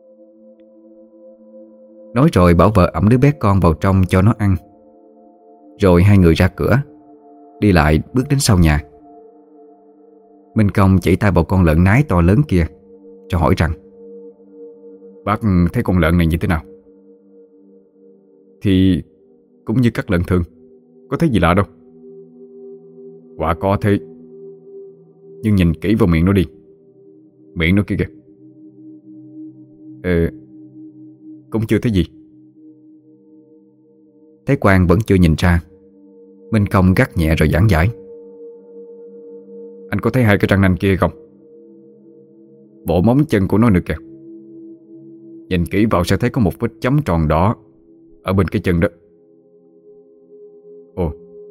Speaker 1: Nói rồi bảo vợ ẵm đứa bé con vào trong cho nó ăn. Rồi hai người ra cửa, đi lại bước đến sau nhà. Minh Công chỉ tay vào con lợn nái to lớn kia, cho hỏi rằng:
Speaker 2: Bác thấy con lợn này như thế nào? Thì cũng như các lợn thường, có thấy gì lạ đâu. Quả có thế, nhưng nhìn kỹ vào miệng nó đi. Miệng nó kia kìa. Ờ, cũng chưa thấy gì.
Speaker 1: Thấy Quang vẫn chưa nhìn ra, Minh Công gắt nhẹ rồi giảng giải:
Speaker 2: Anh có thấy hai cái răng nanh kia không? Bộ móng chân của nó nữa kìa. Nhìn kỹ vào sẽ thấy có một vết chấm tròn đỏ ở bên cái chân đó. Ồ,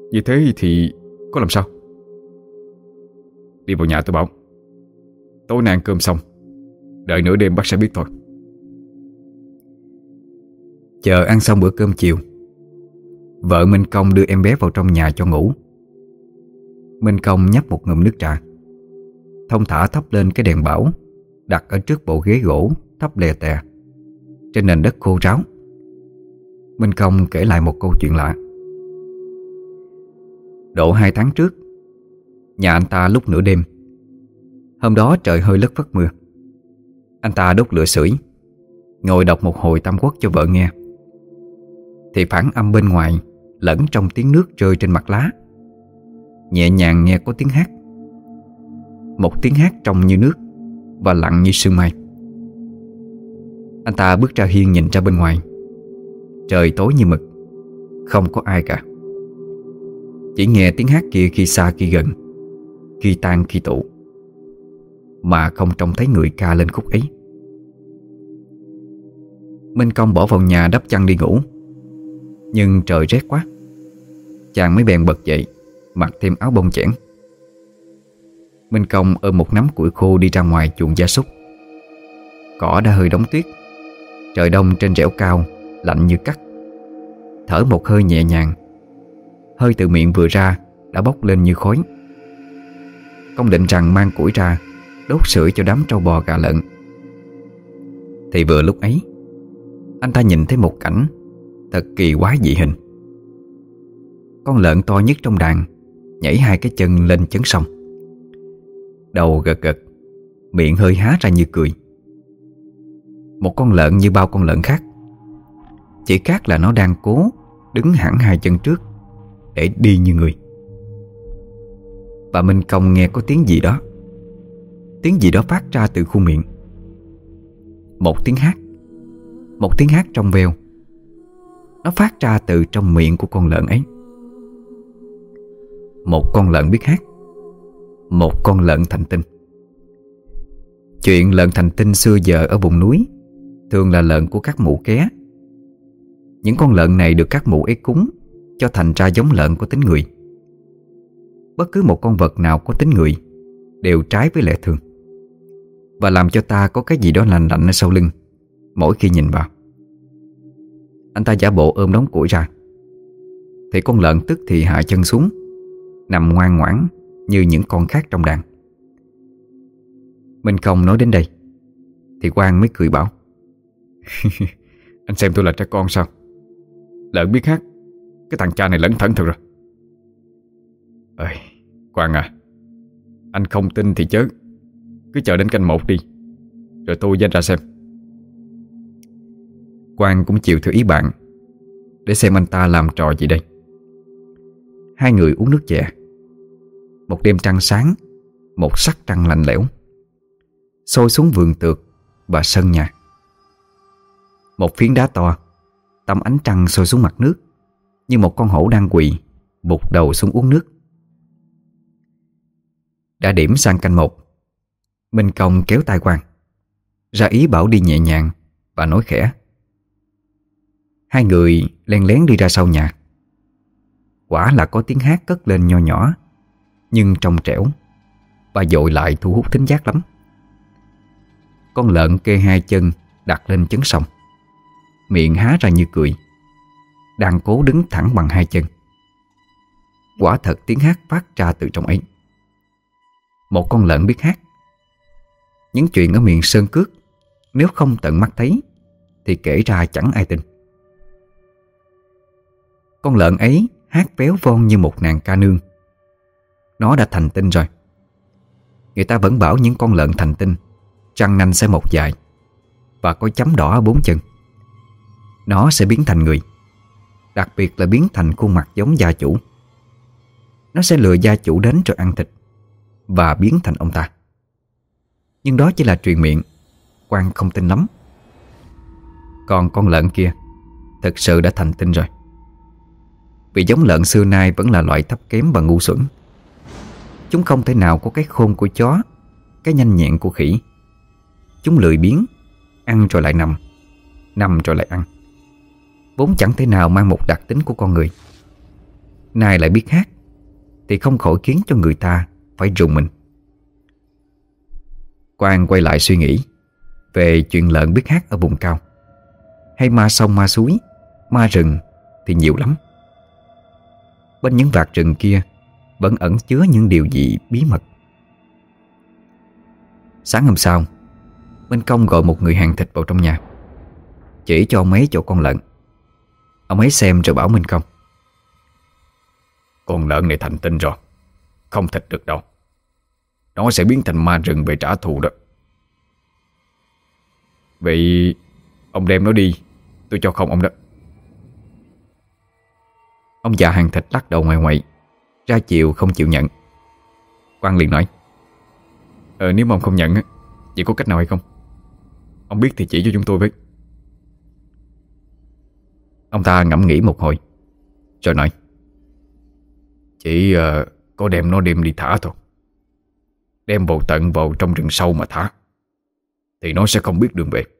Speaker 2: Như thế thì có làm sao? Đi vào nhà tôi bảo. Tối nay ăn cơm xong, đợi nửa đêm bác sẽ biết thôi.
Speaker 1: Chờ ăn xong bữa cơm chiều, vợ Minh Công đưa em bé vào trong nhà cho ngủ. Minh Công nhấp một ngụm nước trà, thông thả thắp lên cái đèn bảo đặt ở trước bộ ghế gỗ thấp lè tè trên nền đất khô ráo. Minh Công kể lại một câu chuyện lạ. Độ hai tháng trước, nhà anh ta lúc nửa đêm. Hôm đó trời hơi lất phất mưa. Anh ta đốt lửa sưởi, ngồi đọc một hồi Tam Quốc cho vợ nghe. Thì phản âm bên ngoài lẫn trong tiếng nước rơi trên mặt lá, nhẹ nhàng nghe có tiếng hát. Một tiếng hát trong như nước và lặng như sương mai. Anh ta bước ra hiên nhìn ra bên ngoài. Trời tối như mực, không có ai cả. Chỉ nghe tiếng hát kia khi xa khi gần, khi tan khi tụ, mà không trông thấy người ca lên khúc ấy. Minh Công bỏ vào nhà đắp chăn đi ngủ. Nhưng trời rét quá, chàng mới bèn bật dậy, mặc thêm áo bông chẽn. Minh Công ôm một nắm củi khô đi ra ngoài chuồng gia súc. Cỏ đã hơi đóng tuyết. Trời đông trên rẻo cao, lạnh như cắt. Thở một hơi nhẹ nhàng, hơi từ miệng vừa ra đã bốc lên như khói. Công định rằng mang củi ra đốt sưởi cho đám trâu bò gà lợn. Thì vừa lúc ấy, anh ta nhìn thấy một cảnh thật kỳ quái dị hình. Con lợn to nhất trong đàn nhảy hai cái chân lên chấn sông. Đầu gật gật, miệng hơi há ra như cười. Một con lợn như bao con lợn khác, chỉ khác là nó đang cố đứng hẳn hai chân trước để đi như người. Và Minh Công nghe có tiếng gì đó. Tiếng gì đó phát ra từ khuôn miệng. Một tiếng hát. Một tiếng hát trong veo. Nó phát ra từ trong miệng của con lợn ấy. Một con lợn biết hát. Một con lợn thành tinh. Chuyện lợn thành tinh xưa giờ ở vùng núi thường là lợn của các mụ ké. Những con lợn này được các mụ ấy cúng cho thành ra giống lợn có tính người. Bất cứ một con vật nào có tính người đều trái với lẽ thường, và làm cho ta có cái gì đó lạnh lạnh ở sau lưng mỗi khi nhìn vào. Anh ta giả bộ ôm đống củi ra, thì con lợn tức thì hạ chân xuống, nằm ngoan ngoãn như những con khác trong đàn. Minh Công nói đến đây thì Quang mới cười bảo:
Speaker 2: Anh xem tôi là trẻ con sao? Lợn biết hát, cái thằng cha này lẩn thẩn thật rồi. Ơi, Quang à, anh không tin thì chớ, cứ chờ đến canh một đi, rồi tôi danh ra xem.
Speaker 1: Quang cũng chịu theo ý bạn, để xem anh ta làm trò gì đây. Hai người uống nước chè. Một đêm trăng sáng, một sắc trăng lạnh lẽo sôi xuống vườn tược và sân nhà. Một phiến đá to, tấm ánh trăng sôi xuống mặt nước, như một con hổ đang quỳ bụt đầu xuống uống nước. Đã điểm sang canh một, Minh Công kéo tay Quang ra ý bảo đi nhẹ nhàng và nói khẽ. Hai người len lén đi ra sau nhà. Quả là có tiếng hát cất lên nho nhỏ, nhưng trong trẻo và dội lại thu hút thính giác lắm. Con lợn kê hai chân đặt lên chấn sông, miệng há ra như cười, đang cố đứng thẳng bằng hai chân. Quả thật tiếng hát phát ra từ trong ấy. Một con lợn biết hát. Những chuyện ở miền Sơn Cước, nếu không tận mắt thấy thì kể ra chẳng ai tin. Con lợn ấy hát véo von như một nàng ca nương. Nó đã thành tinh rồi. Người ta vẫn bảo những con lợn thành tinh răng nanh sẽ mọc dài và có chấm đỏ ở bốn chân. Nó sẽ biến thành người, đặc biệt là biến thành khuôn mặt giống gia chủ. Nó sẽ lừa gia chủ đến rồi ăn thịt và biến thành ông ta. Nhưng đó chỉ là truyền miệng, Quang không tin lắm. Còn con lợn kia thực sự đã thành tinh rồi. Vì giống lợn xưa nay vẫn là loại thấp kém và ngu xuẩn. Chúng không thể nào có cái khôn của chó, cái nhanh nhẹn của khỉ. Chúng lười biếng, ăn rồi lại nằm, nằm rồi lại ăn, vốn chẳng thể nào mang một đặc tính của con người. nay lại biết hát, thì không khỏi khiến cho người ta phải rùng mình. Quang quay lại suy nghĩ về chuyện lợn biết hát ở vùng cao, hay ma sông ma suối, ma rừng thì nhiều lắm. Bên những vạt rừng kia vẫn ẩn chứa những điều gì bí mật. Sáng hôm sau, Minh Công gọi một người hàng thịt vào trong nhà, chỉ cho ông ấy chỗ con lợn. Ông ấy xem rồi bảo Minh Công:
Speaker 2: Con lợn này thành tinh rồi, không thịt được đâu. Nó sẽ biến thành ma rừng về trả thù đó. Vậy ông đem nó đi, tôi cho không ông đó.
Speaker 1: Ông già hàng thịt lắc đầu ngoài ngoại, ra chiều không chịu nhận. Quang liền nói:
Speaker 2: Ờ nếu mà ông không nhận á, vậy có cách nào hay không? Ông biết thì chỉ cho chúng tôi với.
Speaker 1: Ông ta ngẫm nghĩ một hồi rồi nói:
Speaker 2: Chỉ uh, có đem nó đem đi thả thôi. Đem vào tận vào trong rừng sâu mà thả, thì nó sẽ không biết đường về.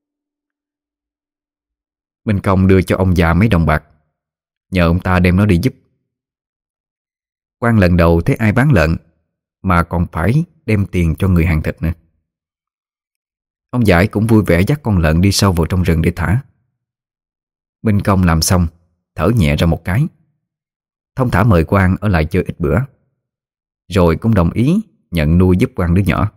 Speaker 1: Minh Công đưa cho ông già mấy đồng bạc, nhờ ông ta đem nó đi giúp. Quang lần đầu thấy ai bán lợn mà còn phải đem tiền cho người hàng thịt nữa. Ông già cũng vui vẻ dắt con lợn đi sâu vào trong rừng để thả. Minh Công làm xong, thở nhẹ ra một cái, thông thả mời Quang ở lại chơi ít bữa, rồi cũng đồng ý nhận nuôi giúp Quang đứa nhỏ.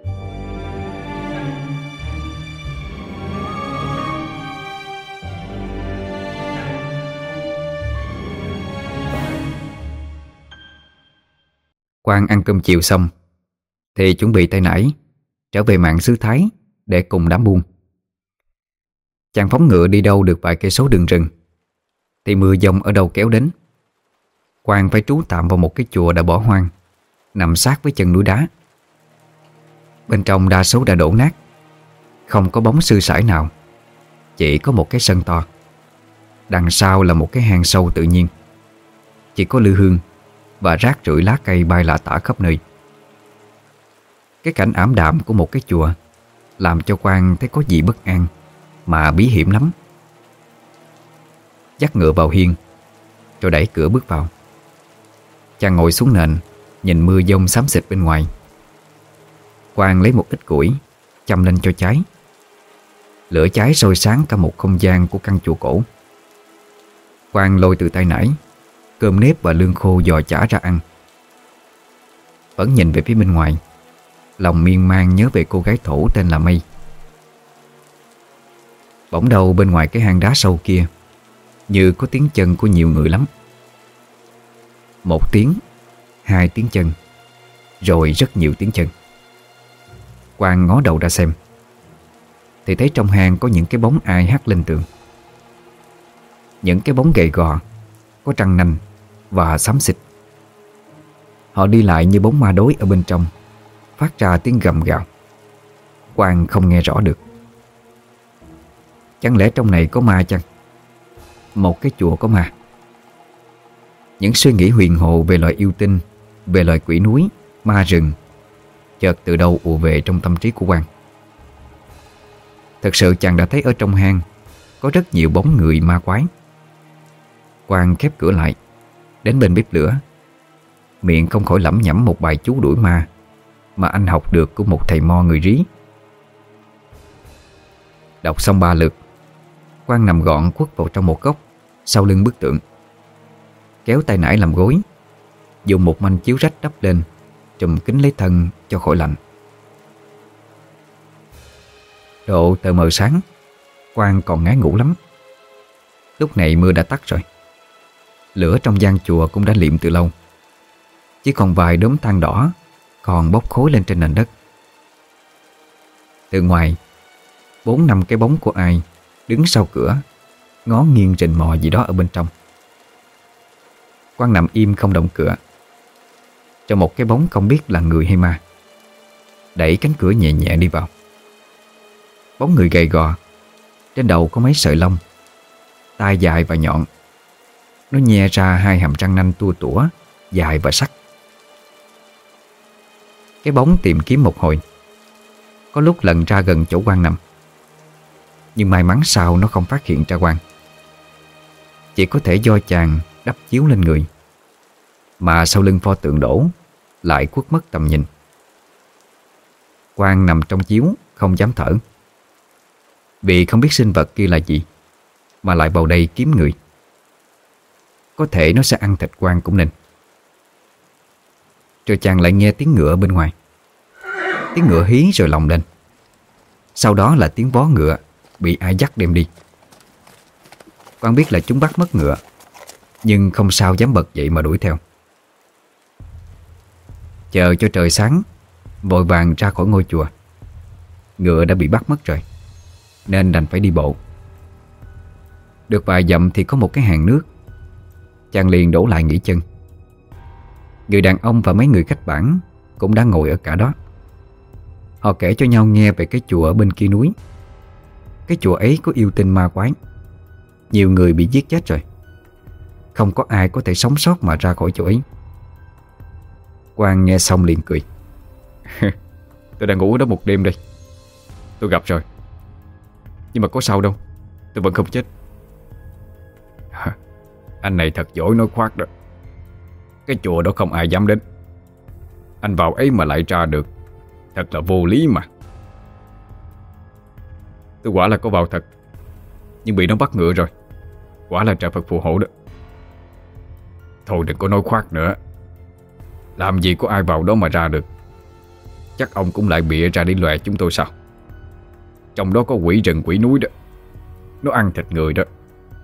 Speaker 1: Quang ăn cơm chiều xong thì chuẩn bị tay nải trở về mạn xứ Thái để cùng đám buôn. Chàng phóng ngựa đi đâu được vài cây số đường rừng thì mưa giông ở đâu kéo đến. Quang phải trú tạm vào một cái chùa đã bỏ hoang, nằm sát với chân núi đá. Bên trong đa số đã đổ nát, không có bóng sư sãi nào, chỉ có một cái sân to. Đằng sau là một cái hang sâu tự nhiên, chỉ có lư hương và rác rưởi lá cây bay lả tả khắp nơi. Cái cảnh ảm đạm của một cái chùa làm cho Quang thấy có gì bất an mà bí hiểm lắm. Dắt ngựa vào hiên rồi đẩy cửa bước vào. Chàng ngồi xuống nền, nhìn mưa giông xám xịt bên ngoài. Quang lấy một ít củi châm lên cho cháy. Lửa cháy sôi sáng cả một không gian của căn chùa cổ. Quang lôi từ tay nải cơm nếp và lương khô giò chả ra ăn. Vẫn nhìn về phía bên ngoài, lòng miên man nhớ về cô gái thổ tên là Mây. Bỗng đầu bên ngoài cái hang đá sâu kia như có tiếng chân của nhiều người lắm. Một tiếng, hai tiếng chân, rồi rất nhiều tiếng chân. Quang ngó đầu ra xem thì thấy trong hang có những cái bóng ai hắt lên tường. Những cái bóng gầy gò, có răng nanh và xám xịt. Họ đi lại như bóng ma đối ở bên trong, phát ra tiếng gầm gào. Quang không nghe rõ được. Chẳng lẽ trong này có ma chăng? Một cái chùa có ma? Những suy nghĩ huyền hồ về loài yêu tinh, về loài quỷ núi, ma rừng chợt từ đâu ùa về trong tâm trí của Quang. Thật sự chàng đã thấy ở trong hang có rất nhiều bóng người ma quái. Quang khép cửa lại, đến bên bếp lửa, miệng không khỏi lẩm nhẩm một bài chú đuổi ma mà anh học được của một thầy mo người Rí. Đọc xong ba lượt, Quang nằm gọn quất vào trong một góc sau lưng bức tượng, kéo tay nải làm gối, dùng một manh chiếu rách đắp lên, trùm kín lấy thân cho khỏi lạnh. Độ tờ mờ sáng, Quang còn ngái ngủ lắm. Lúc này mưa đã tắt rồi, lửa trong gian chùa cũng đã liệm từ lâu, chỉ còn vài đốm than đỏ còn bốc khói lên trên nền đất. Từ ngoài, bốn năm cái bóng của ai đứng sau cửa, ngó nghiêng rình mò gì đó ở bên trong. Quang nằm im không động cửa. Trong một cái bóng không biết là người hay ma, đẩy cánh cửa nhẹ nhẹ đi vào. Bóng người gầy gò, trên đầu có mấy sợi lông, tai dài và nhọn. Nó nhe ra hai hàm răng nanh tua tủa, dài và sắc. Cái bóng tìm kiếm một hồi, có lúc lần ra gần chỗ Quang nằm, nhưng may mắn sao nó không phát hiện ra Quang. Chỉ có thể do chàng đắp chiếu lên người mà sau lưng pho tượng đổ lại khuất mất tầm nhìn. Quang nằm trong chiếu không dám thở, vì không biết sinh vật kia là gì mà lại vào đây kiếm người. Có thể nó sẽ ăn thịt Quang cũng nên. Rồi chàng lại nghe tiếng ngựa bên ngoài. Tiếng ngựa hí rồi lồng lên. Sau đó là tiếng vó ngựa bị ai dắt đem đi. Quang biết là chúng bắt mất ngựa, nhưng không sao dám bật dậy mà đuổi theo. Chờ cho trời sáng, vội vàng ra khỏi ngôi chùa. Ngựa đã bị bắt mất rồi, nên đành phải đi bộ. Được vài dặm thì có một cái hàng nước. Chàng liền đổ lại nghỉ chân. Người đàn ông và mấy người khách bản cũng đang ngồi ở cả đó. Họ kể cho nhau nghe về cái chùa ở bên kia núi. Cái chùa ấy có yêu tinh ma quái, nhiều người bị giết chết rồi, không có ai có thể sống sót mà ra khỏi chỗ ấy. Quang nghe xong liền cười.
Speaker 2: Tôi đang ngủ ở đó một đêm đây. Tôi gặp rồi, nhưng mà có sao đâu, tôi vẫn không chết. Anh này thật giỏi nói khoác đó. Cái chùa đó không ai dám đến. Anh vào ấy mà lại ra được, thật là vô lý mà. Tôi quả là có vào thật, nhưng bị nó bắt ngựa rồi. Quả là trời Phật phù hộ đó. Thôi đừng có nói khoác nữa. Làm gì có ai vào đó mà ra được. Chắc ông cũng lại bịa ra để lòe chúng tôi sao? Trong đó có quỷ rừng quỷ núi đó. Nó ăn thịt người đó.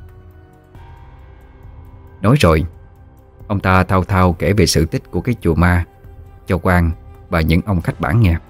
Speaker 1: Nói rồi, ông ta thao thao kể về sự tích của cái chùa ma cho Quang và những ông khách bản nghe.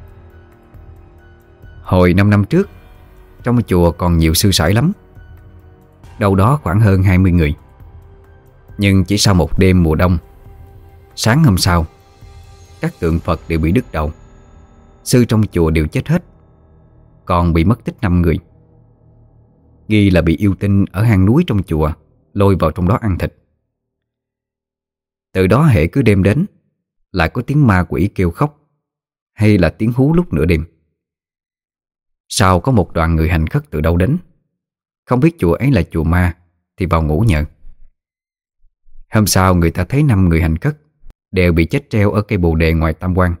Speaker 1: Hồi năm năm trước, trong chùa còn nhiều sư sãi lắm, đâu đó khoảng hơn hai mươi người. Nhưng chỉ sau một đêm mùa đông, sáng hôm sau, các tượng Phật đều bị đứt đầu. Sư trong chùa đều chết hết, còn bị mất tích năm người. Nghi là bị yêu tinh ở hang núi trong chùa lôi vào trong đó ăn thịt. Từ đó hễ cứ đêm đến, lại có tiếng ma quỷ kêu khóc, hay là tiếng hú lúc nửa đêm. Sau có một đoàn người hành khất từ đâu đến, không biết chùa ấy là chùa ma, thì vào ngủ nhờ. Hôm sau người ta thấy năm người hành khất đều bị chết treo ở cây bồ đề ngoài tam quan.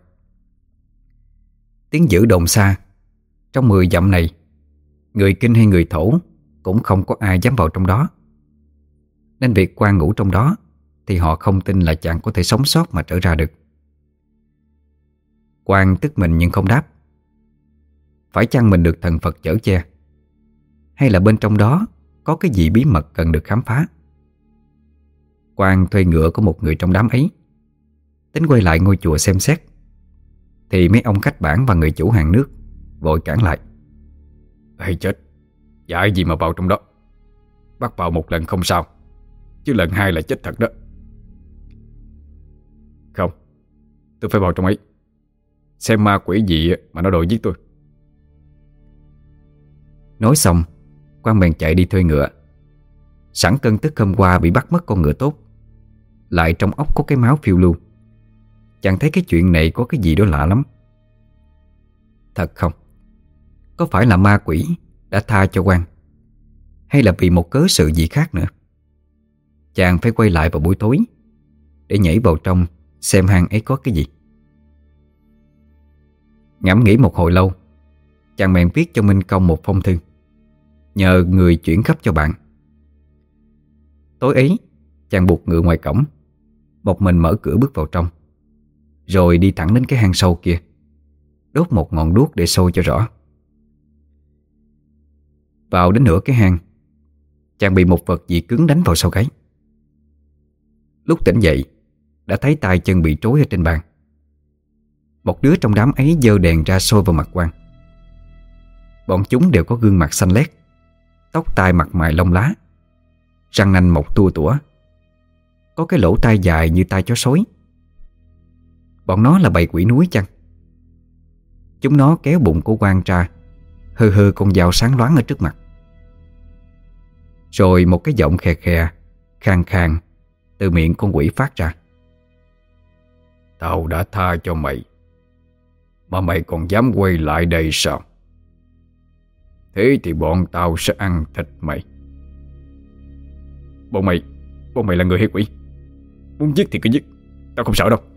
Speaker 1: Tiếng dữ đồn xa. Trong mười dặm này, người Kinh hay người Thổ cũng không có ai dám vào trong đó. Nên việc Quang ngủ trong đó thì họ không tin là chàng có thể sống sót mà trở ra được. Quang tức mình nhưng không đáp. Phải chăng mình được thần Phật chở che, hay là bên trong đó có cái gì bí mật cần được khám phá? Quang thuê ngựa của một người trong đám ấy, tính quay lại ngôi chùa xem xét, thì mấy ông khách bản và người chủ hàng nước vội cản lại.
Speaker 2: Ê chết, dại gì mà vào trong đó. Bắt vào một lần không sao, chứ lần hai là chết thật đó. Không, tôi phải vào trong ấy, xem ma quỷ gì mà nó đòi giết tôi.
Speaker 1: Nói xong, Quang bèn chạy đi thuê ngựa. Sẵn cơn tức hôm qua bị bắt mất con ngựa tốt, lại trong óc có cái máu phiêu lưu, chàng thấy cái chuyện này có cái gì đó lạ lắm. Thật không? Có phải là ma quỷ đã tha cho Quang, hay là vì một cớ sự gì khác nữa? Chàng phải quay lại vào buổi tối để nhảy vào trong xem hang ấy có cái gì. Ngẫm nghĩ một hồi lâu, chàng bèn viết cho Minh Công một phong thư, nhờ người chuyển khắp cho bạn. Tối ấy, chàng buộc ngựa ngoài cổng, một mình mở cửa bước vào trong, rồi đi thẳng đến cái hang sâu kia, đốt một ngọn đuốc để soi cho rõ. Vào đến nửa cái hang, chàng bị một vật gì cứng đánh vào sau gáy. Lúc tỉnh dậy, đã thấy tay chân bị trói ở trên bàn. Một đứa trong đám ấy giơ đèn ra soi vào mặt Quang. Bọn chúng đều có gương mặt xanh lét, tóc tai mặt mày lông lá, răng nanh mọc tua tủa, có cái lỗ tai dài như tai chó sói. Bọn nó là bầy quỷ núi chăng? Chúng nó kéo bụng của Quang ra, hơ hơ con dao sáng loáng ở trước mặt. Rồi một cái giọng khè khè, khàn khàn từ miệng con quỷ phát ra.
Speaker 2: Tao đã tha cho mày, mà mày còn dám quay lại đây sao? Thế thì bọn tao sẽ ăn thịt mày. Bọn mày, bọn mày là người hay quỷ? Muốn giết thì cứ giết, tao không sợ đâu.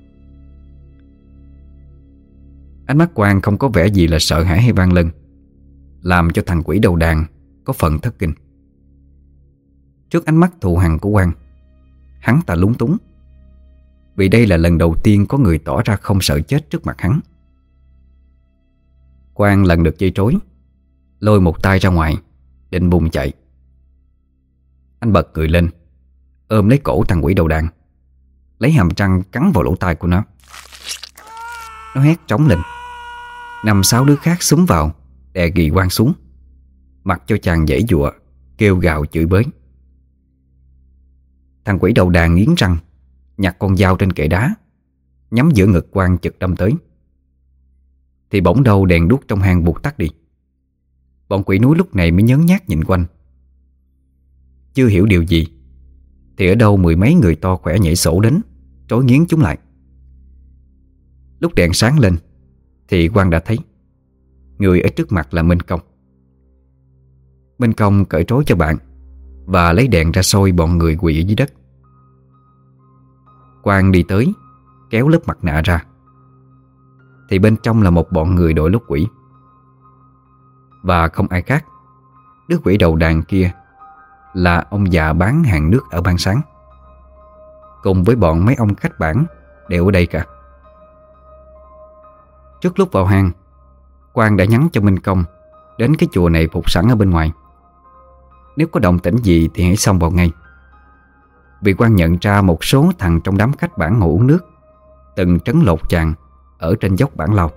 Speaker 1: Ánh mắt Quang không có vẻ gì là sợ hãi hay van lân, làm cho thằng quỷ đầu đàn có phần thất kinh. Trước ánh mắt thù hằn của Quang, hắn ta lúng túng, vì đây là lần đầu tiên có người tỏ ra không sợ chết trước mặt hắn. Quang lần được dây trối, lôi một tay ra ngoài, định bùng chạy. Anh bật người lên, ôm lấy cổ thằng quỷ đầu đàn, lấy hàm răng cắn vào lỗ tai của nó. Nó hét trống lên. Năm sáu đứa khác xúm vào, đè ghì Quang xuống, mặc cho chàng giãy giụa, kêu gào chửi bới. Thằng quỷ đầu đàn nghiến răng, nhặt con dao trên kệ đá, nhắm giữa ngực Quang chực đâm tới. Thì bỗng đâu đèn đuốc trong hang vụt tắt đi. Bọn quỷ núi lúc này mới nhớn nhác nhìn quanh. Chưa hiểu điều gì thì ở đâu mười mấy người to khỏe nhảy sổ đến, trói nghiến chúng lại. Lúc đèn sáng lên thì Quang đã thấy người ở trước mặt là Minh Công. Minh Công cởi trói cho bạn và lấy đèn ra soi bọn người quỳ ở dưới đất. Quang đi tới, kéo lớp mặt nạ ra, thì bên trong là một bọn người đội lốt quỷ. Và không ai khác, đứa quỷ đầu đàn kia là ông già bán hàng nước ở Ban Sáng, cùng với bọn mấy ông khách bản đều ở đây cả. Trước lúc vào hang, Quang đã nhắn cho Minh Công đến cái chùa này phục sẵn ở bên ngoài. Nếu có động tĩnh gì thì hãy xông vào ngay, vì Quang nhận ra một số thằng trong đám khách bản ngồi uống nước từng trấn lột chàng ở trên dốc Bản Lao.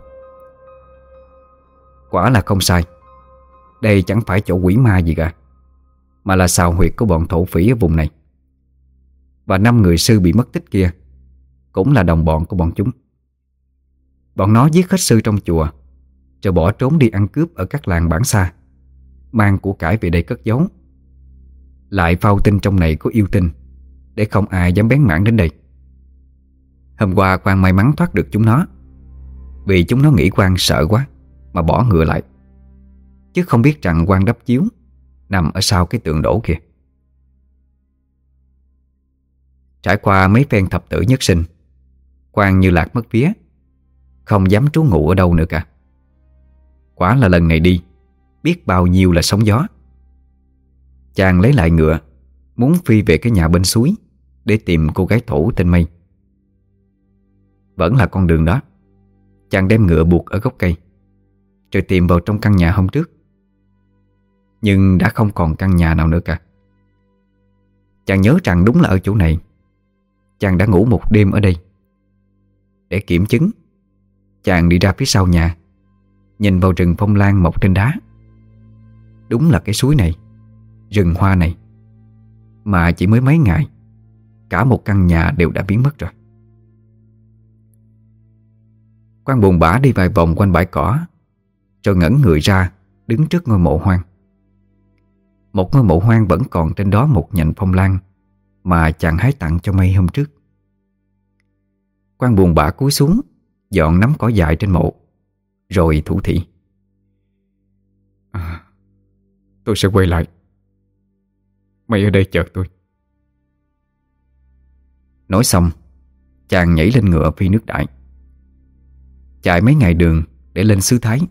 Speaker 1: Quả là không sai, đây chẳng phải chỗ quỷ ma gì cả, mà là sào huyệt của bọn thổ phỉ ở vùng này. Và năm người sư bị mất tích kia cũng là đồng bọn của bọn chúng. Bọn nó giết hết sư trong chùa, rồi bỏ trốn đi ăn cướp ở các làng bản xa, mang của cải về đây cất giấu, lại phao tin trong này có yêu tinh để không ai dám bén mảng đến đây. Hôm qua Quang may mắn thoát được chúng nó, vì chúng nó nghĩ Quang sợ quá mà bỏ ngựa lại, chứ không biết rằng Quang đắp chiếu nằm ở sau cái tượng đổ kia. Trải qua mấy phen thập tử nhất sinh, Quang như lạc mất vía, không dám trú ngụ ở đâu nữa cả. Quả là lần này đi biết bao nhiêu là sóng gió. Chàng lấy lại ngựa, muốn phi về cái nhà bên suối để tìm cô gái thổ tên Mây. Vẫn là con đường đó. Chàng đem ngựa buộc ở gốc cây, rồi tìm vào trong căn nhà hôm trước. Nhưng đã không còn căn nhà nào nữa cả. Chàng nhớ rằng đúng là ở chỗ này chàng đã ngủ một đêm ở đây. Để kiểm chứng, chàng đi ra phía sau nhà, nhìn vào rừng phong lan mọc trên đá. Đúng là cái suối này, rừng hoa này, mà chỉ mới mấy ngày cả một căn nhà đều đã biến mất rồi. Quang buồn bã đi vài vòng quanh bãi cỏ, rồi ngẩng người ra đứng trước ngôi mộ hoang. Một ngôi mộ hoang vẫn còn trên đó một nhành phong lan mà chàng hái tặng cho Mây hôm trước. Quang buồn bã cúi xuống dọn nắm cỏ dại trên mộ, rồi thủ thỉ: à, tôi sẽ quay lại. Mày ở đây chờ tôi. Nói xong, chàng nhảy lên ngựa phi nước đại, chạy mấy ngày đường để lên xứ Thái.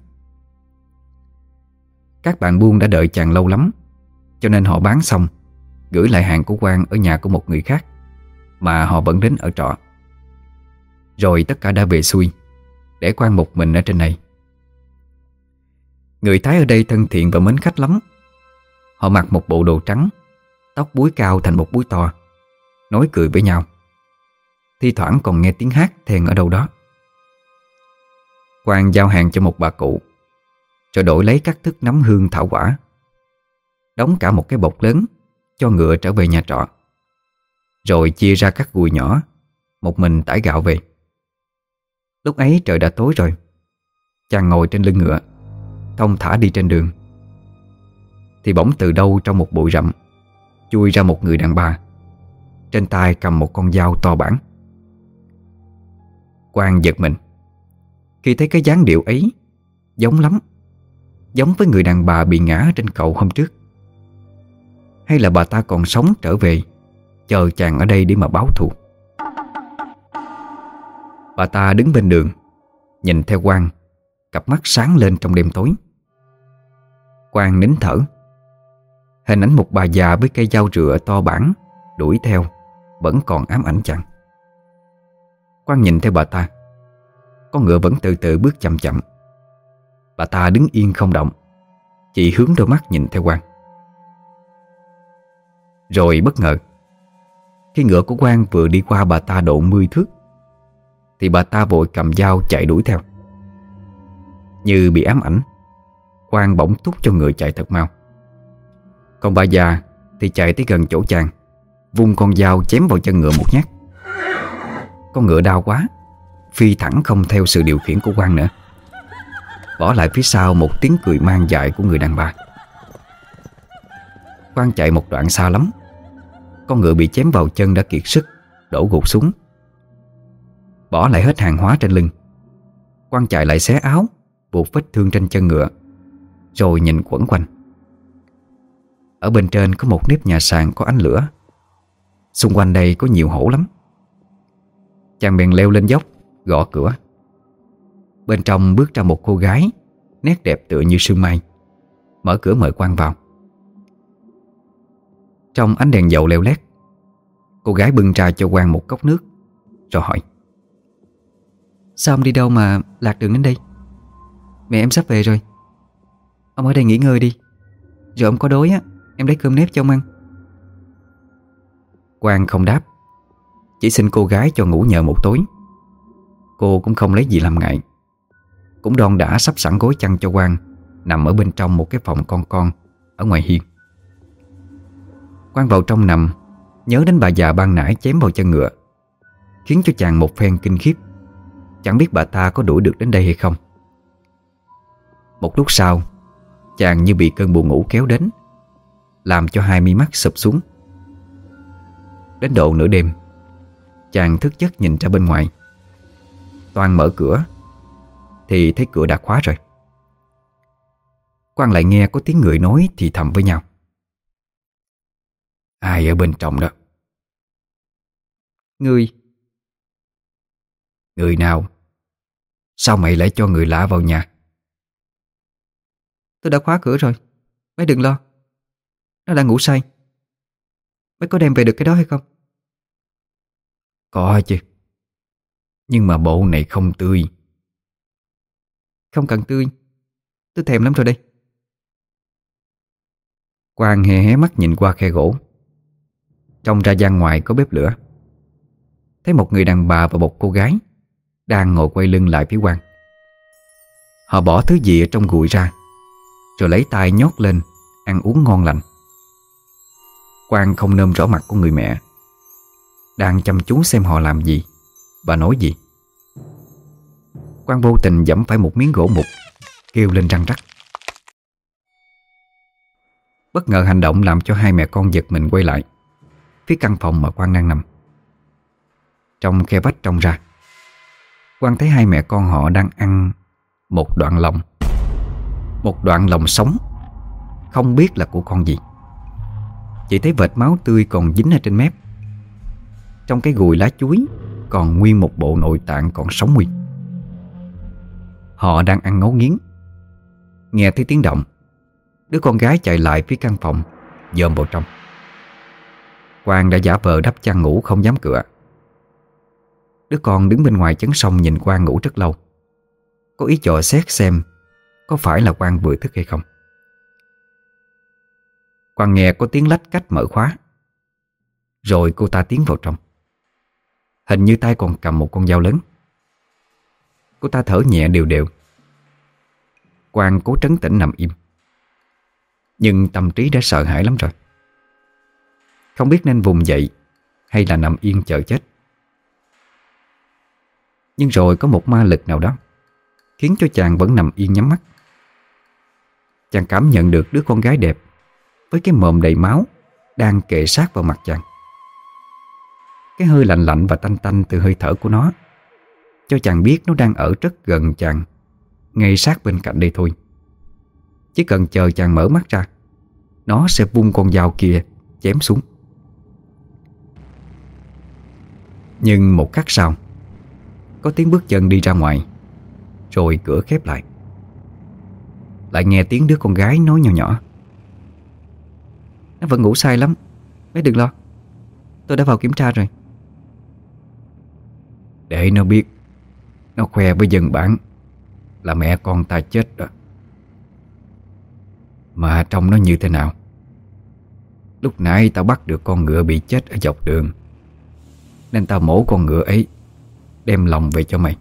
Speaker 1: Các bạn buôn đã đợi chàng lâu lắm, cho nên họ bán xong, gửi lại hàng của Quang ở nhà của một người khác mà họ vẫn đến ở trọ. Rồi tất cả đã về xuôi, để Quang một mình ở trên này. Người Thái ở đây thân thiện và mến khách lắm. Họ mặc một bộ đồ trắng, tóc búi cao thành một búi to, nói cười với nhau. Thi thoảng còn nghe tiếng hát thèn ở đâu đó. Quang giao hàng cho một bà cụ, rồi đổi lấy các thức nấm hương thảo quả, đóng cả một cái bọc lớn cho ngựa trở về nhà trọ. Rồi chia ra các gùi nhỏ, một mình tải gạo về. Lúc ấy trời đã tối rồi. Chàng ngồi trên lưng ngựa, thong thả đi trên đường, thì bỗng từ đâu trong một bụi rậm chui ra một người đàn bà, trên tay cầm một con dao to bản. Quang giật mình khi thấy cái dáng điệu ấy giống lắm, giống với người đàn bà bị ngã trên cầu hôm trước. Hay là bà ta còn sống trở về, chờ chàng ở đây để mà báo thù? Bà ta đứng bên đường, nhìn theo Quang, cặp mắt sáng lên trong đêm tối. Quang nín thở. Hình ảnh một bà già với cây dao rựa to bản đuổi theo vẫn còn ám ảnh chàng. Quang nhìn theo bà ta. Con ngựa vẫn từ từ bước chậm chậm. Bà ta đứng yên không động, chỉ hướng đôi mắt nhìn theo Quang. Rồi bất ngờ, khi ngựa của Quang vừa đi qua bà ta độ mười thước, thì bà ta vội cầm dao chạy đuổi theo. Như bị ám ảnh, Quang bỗng thúc cho ngựa chạy thật mau. Còn bà già thì chạy tới gần chỗ chàng, vung con dao chém vào chân ngựa một nhát. Con ngựa đau quá, phi thẳng không theo sự điều khiển của Quang nữa, bỏ lại phía sau một tiếng cười man dại của người đàn bà. Quang chạy một đoạn xa lắm, con ngựa bị chém vào chân đã kiệt sức, đổ gục xuống. Bỏ lại hết hàng hóa trên lưng, Quang chạy lại xé áo, buộc vết thương trên chân ngựa, rồi nhìn quẩn quanh. Ở bên trên có một nếp nhà sàn có ánh lửa. Xung quanh đây có nhiều hổ lắm. Chàng bèn leo lên dốc, gõ cửa. Bên trong bước ra một cô gái, nét đẹp tựa như sương mai, mở cửa mời Quang vào. Trong ánh đèn dầu leo lét, cô gái bưng ra cho Quang một cốc nước, rồi hỏi: "Sao ông đi đâu mà lạc đường đến đây? Mẹ em sắp về rồi. Ông ở đây nghỉ ngơi đi, rồi ông có đói á, em lấy cơm nếp cho ông ăn." Quang không đáp, chỉ xin cô gái cho ngủ nhờ một tối. Cô cũng không lấy gì làm ngại, cũng đon đả sắp sẵn gối chăn cho Quang nằm ở bên trong một cái phòng con con ở ngoài hiên. Quang vào trong nằm, nhớ đến bà già ban nãy chém vào chân ngựa, khiến cho chàng một phen kinh khiếp. Chẳng biết bà ta có đuổi được đến đây hay không. Một lúc sau, chàng như bị cơn buồn ngủ kéo đến, làm cho hai mí mắt sụp xuống. Đến độ nửa đêm, chàng thức giấc nhìn ra bên ngoài. Toan mở cửa thì thấy cửa đã khóa rồi. Quang lại nghe có tiếng người nói thì thầm với nhau: "Ai ở bên trong đó?" "Người." "Người nào? Sao mày lại cho người lạ vào nhà?" "Tôi đã khóa cửa rồi, mấy đừng lo. Nó đang ngủ say. Mấy có đem về được cái đó hay không?"
Speaker 2: "Có chứ, nhưng mà bộ này không tươi."
Speaker 1: "Không cần tươi, tôi thèm lắm rồi đây." Quang hé hé mắt nhìn qua khe gỗ. Trông ra gian ngoài có bếp lửa. Thấy một người đàn bà và một cô gái đang ngồi quay lưng lại phía Quang. Họ bỏ thứ gì ở trong gùi ra, rồi lấy tay nhót lên, ăn uống ngon lành. Quang không nôm rõ mặt của người mẹ, đang chăm chú xem họ làm gì và nói gì. Quang vô tình giẫm phải một miếng gỗ mục, kêu lên răng rắc. Bất ngờ hành động làm cho hai mẹ con giật mình quay lại phía căn phòng mà Quang đang nằm. Trong khe vách trông ra, Quang thấy hai mẹ con họ đang ăn một đoạn lòng. Một đoạn lòng sống, không biết là của con gì. Chỉ thấy vệt máu tươi còn dính ở trên mép. Trong cái gùi lá chuối còn nguyên một bộ nội tạng còn sống nguyên. Họ đang ăn ngấu nghiến. Nghe thấy tiếng động, đứa con gái chạy lại phía căn phòng, dòm vào trong. Quang đã giả vờ đắp chăn ngủ không dám cựa. Đứa con đứng bên ngoài chấn sông nhìn Quang ngủ rất lâu, có ý dò xét xem có phải là Quang vừa thức hay không. Quang nghe có tiếng lách cách mở khóa, rồi cô ta tiến vào trong. Hình như tay còn cầm một con dao lớn. Cô ta thở nhẹ đều đều. Quang cố trấn tĩnh nằm im, nhưng tâm trí đã sợ hãi lắm rồi. Không biết nên vùng dậy hay là nằm yên chờ chết. Nhưng rồi có một ma lực nào đó khiến cho chàng vẫn nằm yên nhắm mắt. Chàng cảm nhận được đứa con gái đẹp với cái mồm đầy máu đang kề sát vào mặt chàng. Cái hơi lạnh lạnh và tanh tanh từ hơi thở của nó cho chàng biết nó đang ở rất gần chàng, ngay sát bên cạnh đây thôi. Chỉ cần chờ chàng mở mắt ra, nó sẽ vung con dao kia chém xuống. Nhưng một khắc sau, có tiếng bước chân đi ra ngoài, rồi cửa khép lại. Lại nghe tiếng đứa con gái nói nhỏ nhỏ: "Nó vẫn ngủ say lắm, mấy đừng lo. Tôi đã vào kiểm tra rồi."
Speaker 2: Để nó biết, nó khoe với dân bản là mẹ con ta chết rồi. Mà trông nó như thế nào? Lúc nãy tao bắt được con ngựa bị chết ở dọc đường, nên tao mổ con ngựa ấy, đem lòng về cho mày.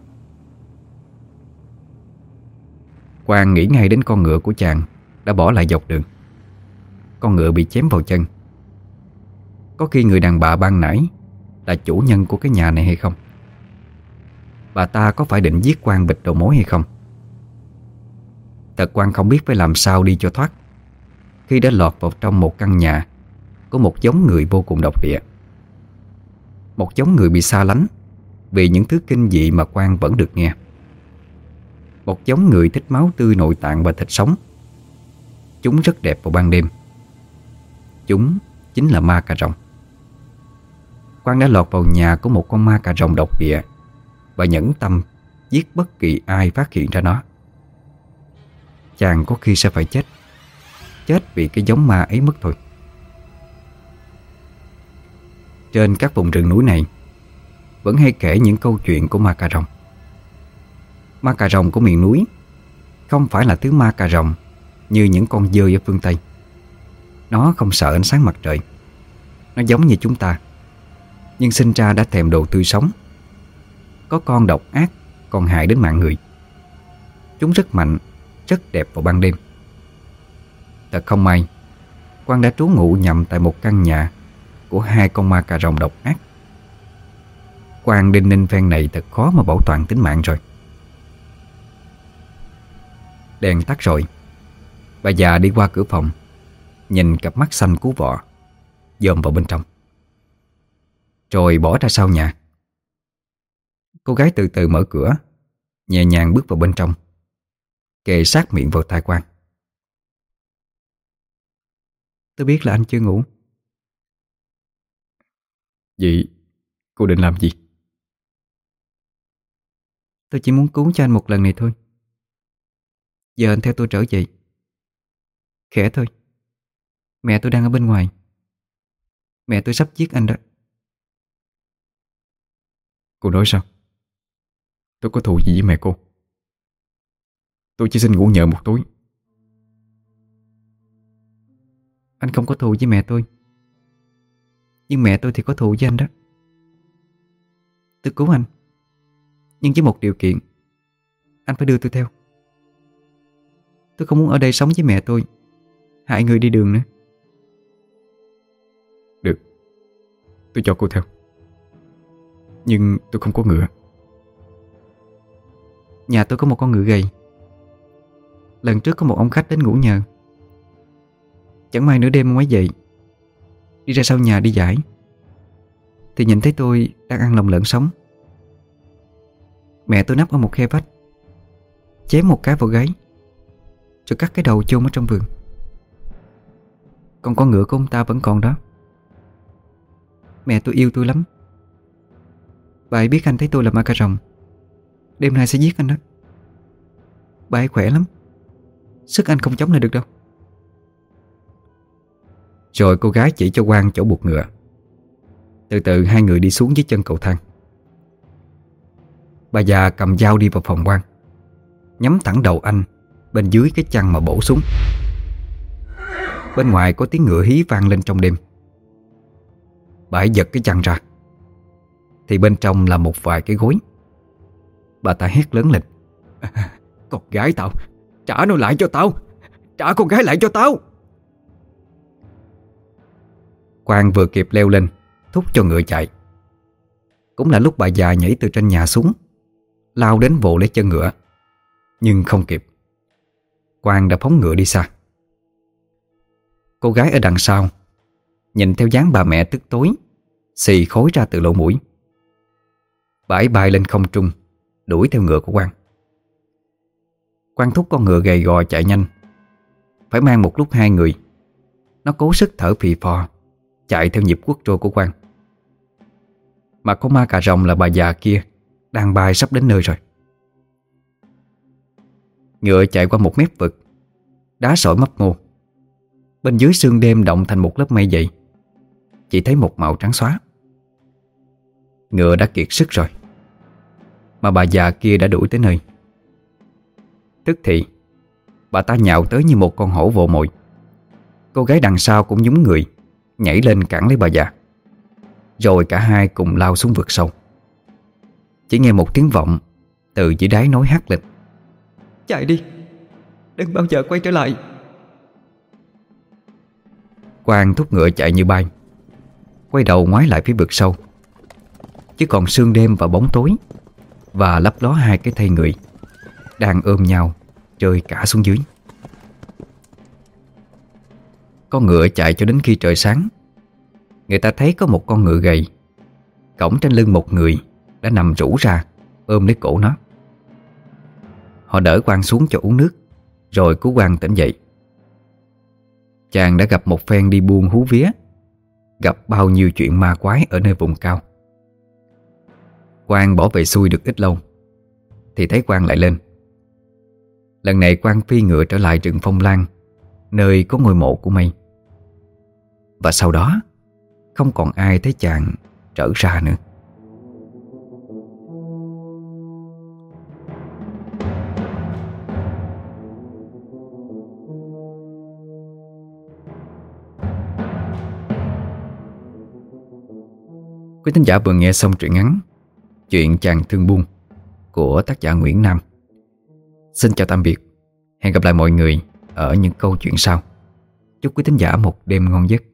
Speaker 1: Quang nghĩ ngay đến con ngựa của chàng đã bỏ lại dọc đường. Con ngựa bị chém vào chân. Có khi người đàn bà ban nãy là chủ nhân của cái nhà này hay không? Bà ta có phải định giết Quang bịt đầu mối hay không? Thật Quang không biết phải làm sao đi cho thoát khi đã lọt vào trong một căn nhà có một giống người vô cùng độc địa. Một giống người bị xa lánh vì những thứ kinh dị mà Quang vẫn được nghe. Một giống người thích máu tươi, nội tạng và thịt sống. Chúng rất đẹp vào ban đêm. Chúng chính là ma cà rồng. Quang đã lọt vào nhà của một con ma cà rồng độc địa và nhẫn tâm giết bất kỳ ai phát hiện ra nó. Chàng có khi sẽ phải chết. Chết vì cái giống ma ấy mất thôi. Trên các vùng rừng núi này vẫn hay kể những câu chuyện của ma cà rồng. Ma cà rồng của miền núi không phải là thứ ma cà rồng như những con dơi ở phương Tây. Nó không sợ ánh sáng mặt trời. Nó giống như chúng ta, nhưng sinh ra đã thèm đồ tươi sống. Có con độc ác, còn hại đến mạng người. Chúng rất mạnh, rất đẹp vào ban đêm. Thật không may, Quang đã trú ngụ nhầm tại một căn nhà của hai con ma cà rồng độc ác. Quang đinh ninh phen này thật khó mà bảo toàn tính mạng rồi. Đèn tắt rồi. Bà già đi qua cửa phòng, nhìn cặp mắt xanh cú vọ, dòm vào bên trong, rồi bỏ ra sau nhà. Cô gái từ từ mở cửa, nhẹ nhàng bước vào bên trong, kề sát miệng vào tai Quang. "Tôi biết là anh chưa ngủ."
Speaker 2: "Vậy cô định làm gì?"
Speaker 1: "Tôi chỉ muốn cứu cho anh một lần này thôi. Giờ anh theo tôi trở về. Khẽ thôi. Mẹ tôi đang ở bên ngoài. Mẹ tôi sắp giết anh đó."
Speaker 2: "Cô nói sao? Tôi có thù gì với mẹ cô? Tôi chỉ xin ngủ nhờ một tối."
Speaker 1: "Anh không có thù với mẹ tôi, nhưng mẹ tôi thì có thù với anh đó. Tôi cứu anh, nhưng với một điều kiện. Anh phải đưa tôi theo. Tôi không muốn ở đây sống với mẹ tôi, hại người đi đường nữa."
Speaker 2: "Được, tôi cho cô theo. Nhưng tôi không có ngựa."
Speaker 1: "Nhà tôi có một con ngựa gầy. Lần trước có một ông khách đến ngủ nhờ. Chẳng may nửa đêm ông ấy dậy, đi ra sau nhà đi dãi, thì nhìn thấy tôi đang ăn lòng lợn sống. Mẹ tôi nấp ở một khe vách, chém một cái vào gáy, rồi cắt cái đầu chôn ở trong vườn. Còn con ngựa của ông ta vẫn còn đó. Mẹ tôi yêu tôi lắm. Bà ấy biết anh thấy tôi là ma cà rồng, đêm nay sẽ giết anh đó. Bà ấy khỏe lắm, sức anh không chống lại được đâu." Rồi cô gái chỉ cho Quang chỗ buộc ngựa. Từ từ hai người đi xuống dưới chân cầu thang. Bà già cầm dao đi vào phòng Quang, nhắm thẳng đầu anh bên dưới cái chăn mà bổ xuống. Bên ngoài có tiếng ngựa hí vang lên trong đêm. Bà ấy giật cái chăn ra, thì bên trong là một vài cái gối. Bà ta hét lớn lên: "Con gái tao, trả nó lại cho tao! Trả con gái lại cho tao!" Quang vừa kịp leo lên, thúc cho ngựa chạy. Cũng là lúc bà già nhảy từ trên nhà xuống, lao đến vồ lấy chân ngựa. Nhưng không kịp. Quang đã phóng ngựa đi xa. Cô gái ở đằng sau nhìn theo dáng bà mẹ tức tối, xì khói ra từ lỗ mũi. Bà ấy bay lên không trung, đuổi theo ngựa của Quang. Quang thúc con ngựa gầy gò chạy nhanh. Phải mang một lúc hai người. Nó cố sức thở phì phò, chạy theo nhịp quất trôi của Quang. Mà có ma cà rồng là bà già kia đang bay sắp đến nơi rồi. Ngựa chạy qua một mép vực, đá sỏi mấp mô. Bên dưới sương đêm động thành một lớp mây dày, chỉ thấy một màu trắng xóa. Ngựa đã kiệt sức rồi, mà bà già kia đã đuổi tới nơi. Tức thì bà ta nhào tới như một con hổ vồ mồi. Cô gái đằng sau cũng nhún người, nhảy lên cản lấy bà già. Rồi cả hai cùng lao xuống vực sâu. Chỉ nghe một tiếng vọng từ dưới đáy nói hắt lên:
Speaker 3: chạy đi, đừng bao giờ quay trở lại.
Speaker 1: Quang thúc ngựa chạy như bay, quay đầu ngoái lại phía vực sâu. Chỉ còn sương đêm và bóng tối, và lấp ló hai cái thây người đang ôm nhau rơi cả xuống dưới. Con ngựa chạy cho đến khi trời sáng. Người ta thấy có một con ngựa gầy, cõng trên lưng một người đã nằm rũ ra ôm lấy cổ nó. Họ đỡ Quang xuống cho uống nước, rồi cứu Quang tỉnh dậy. Chàng đã gặp một phen đi buôn hú vía, gặp bao nhiêu chuyện ma quái ở nơi vùng cao. Quang bỏ về xuôi được ít lâu thì thấy Quang lại lên. Lần này Quang phi ngựa trở lại rừng phong lan, nơi có ngôi mộ của Mây. Và sau đó không còn ai thấy chàng trở ra nữa. Quý thính giả vừa nghe xong truyện ngắn Chuyện Chàng Thương Buôn của tác giả Nguyễn Nam. Xin chào tạm biệt. Hẹn gặp lại mọi người ở những câu chuyện sau. Chúc quý thính giả một đêm ngon giấc.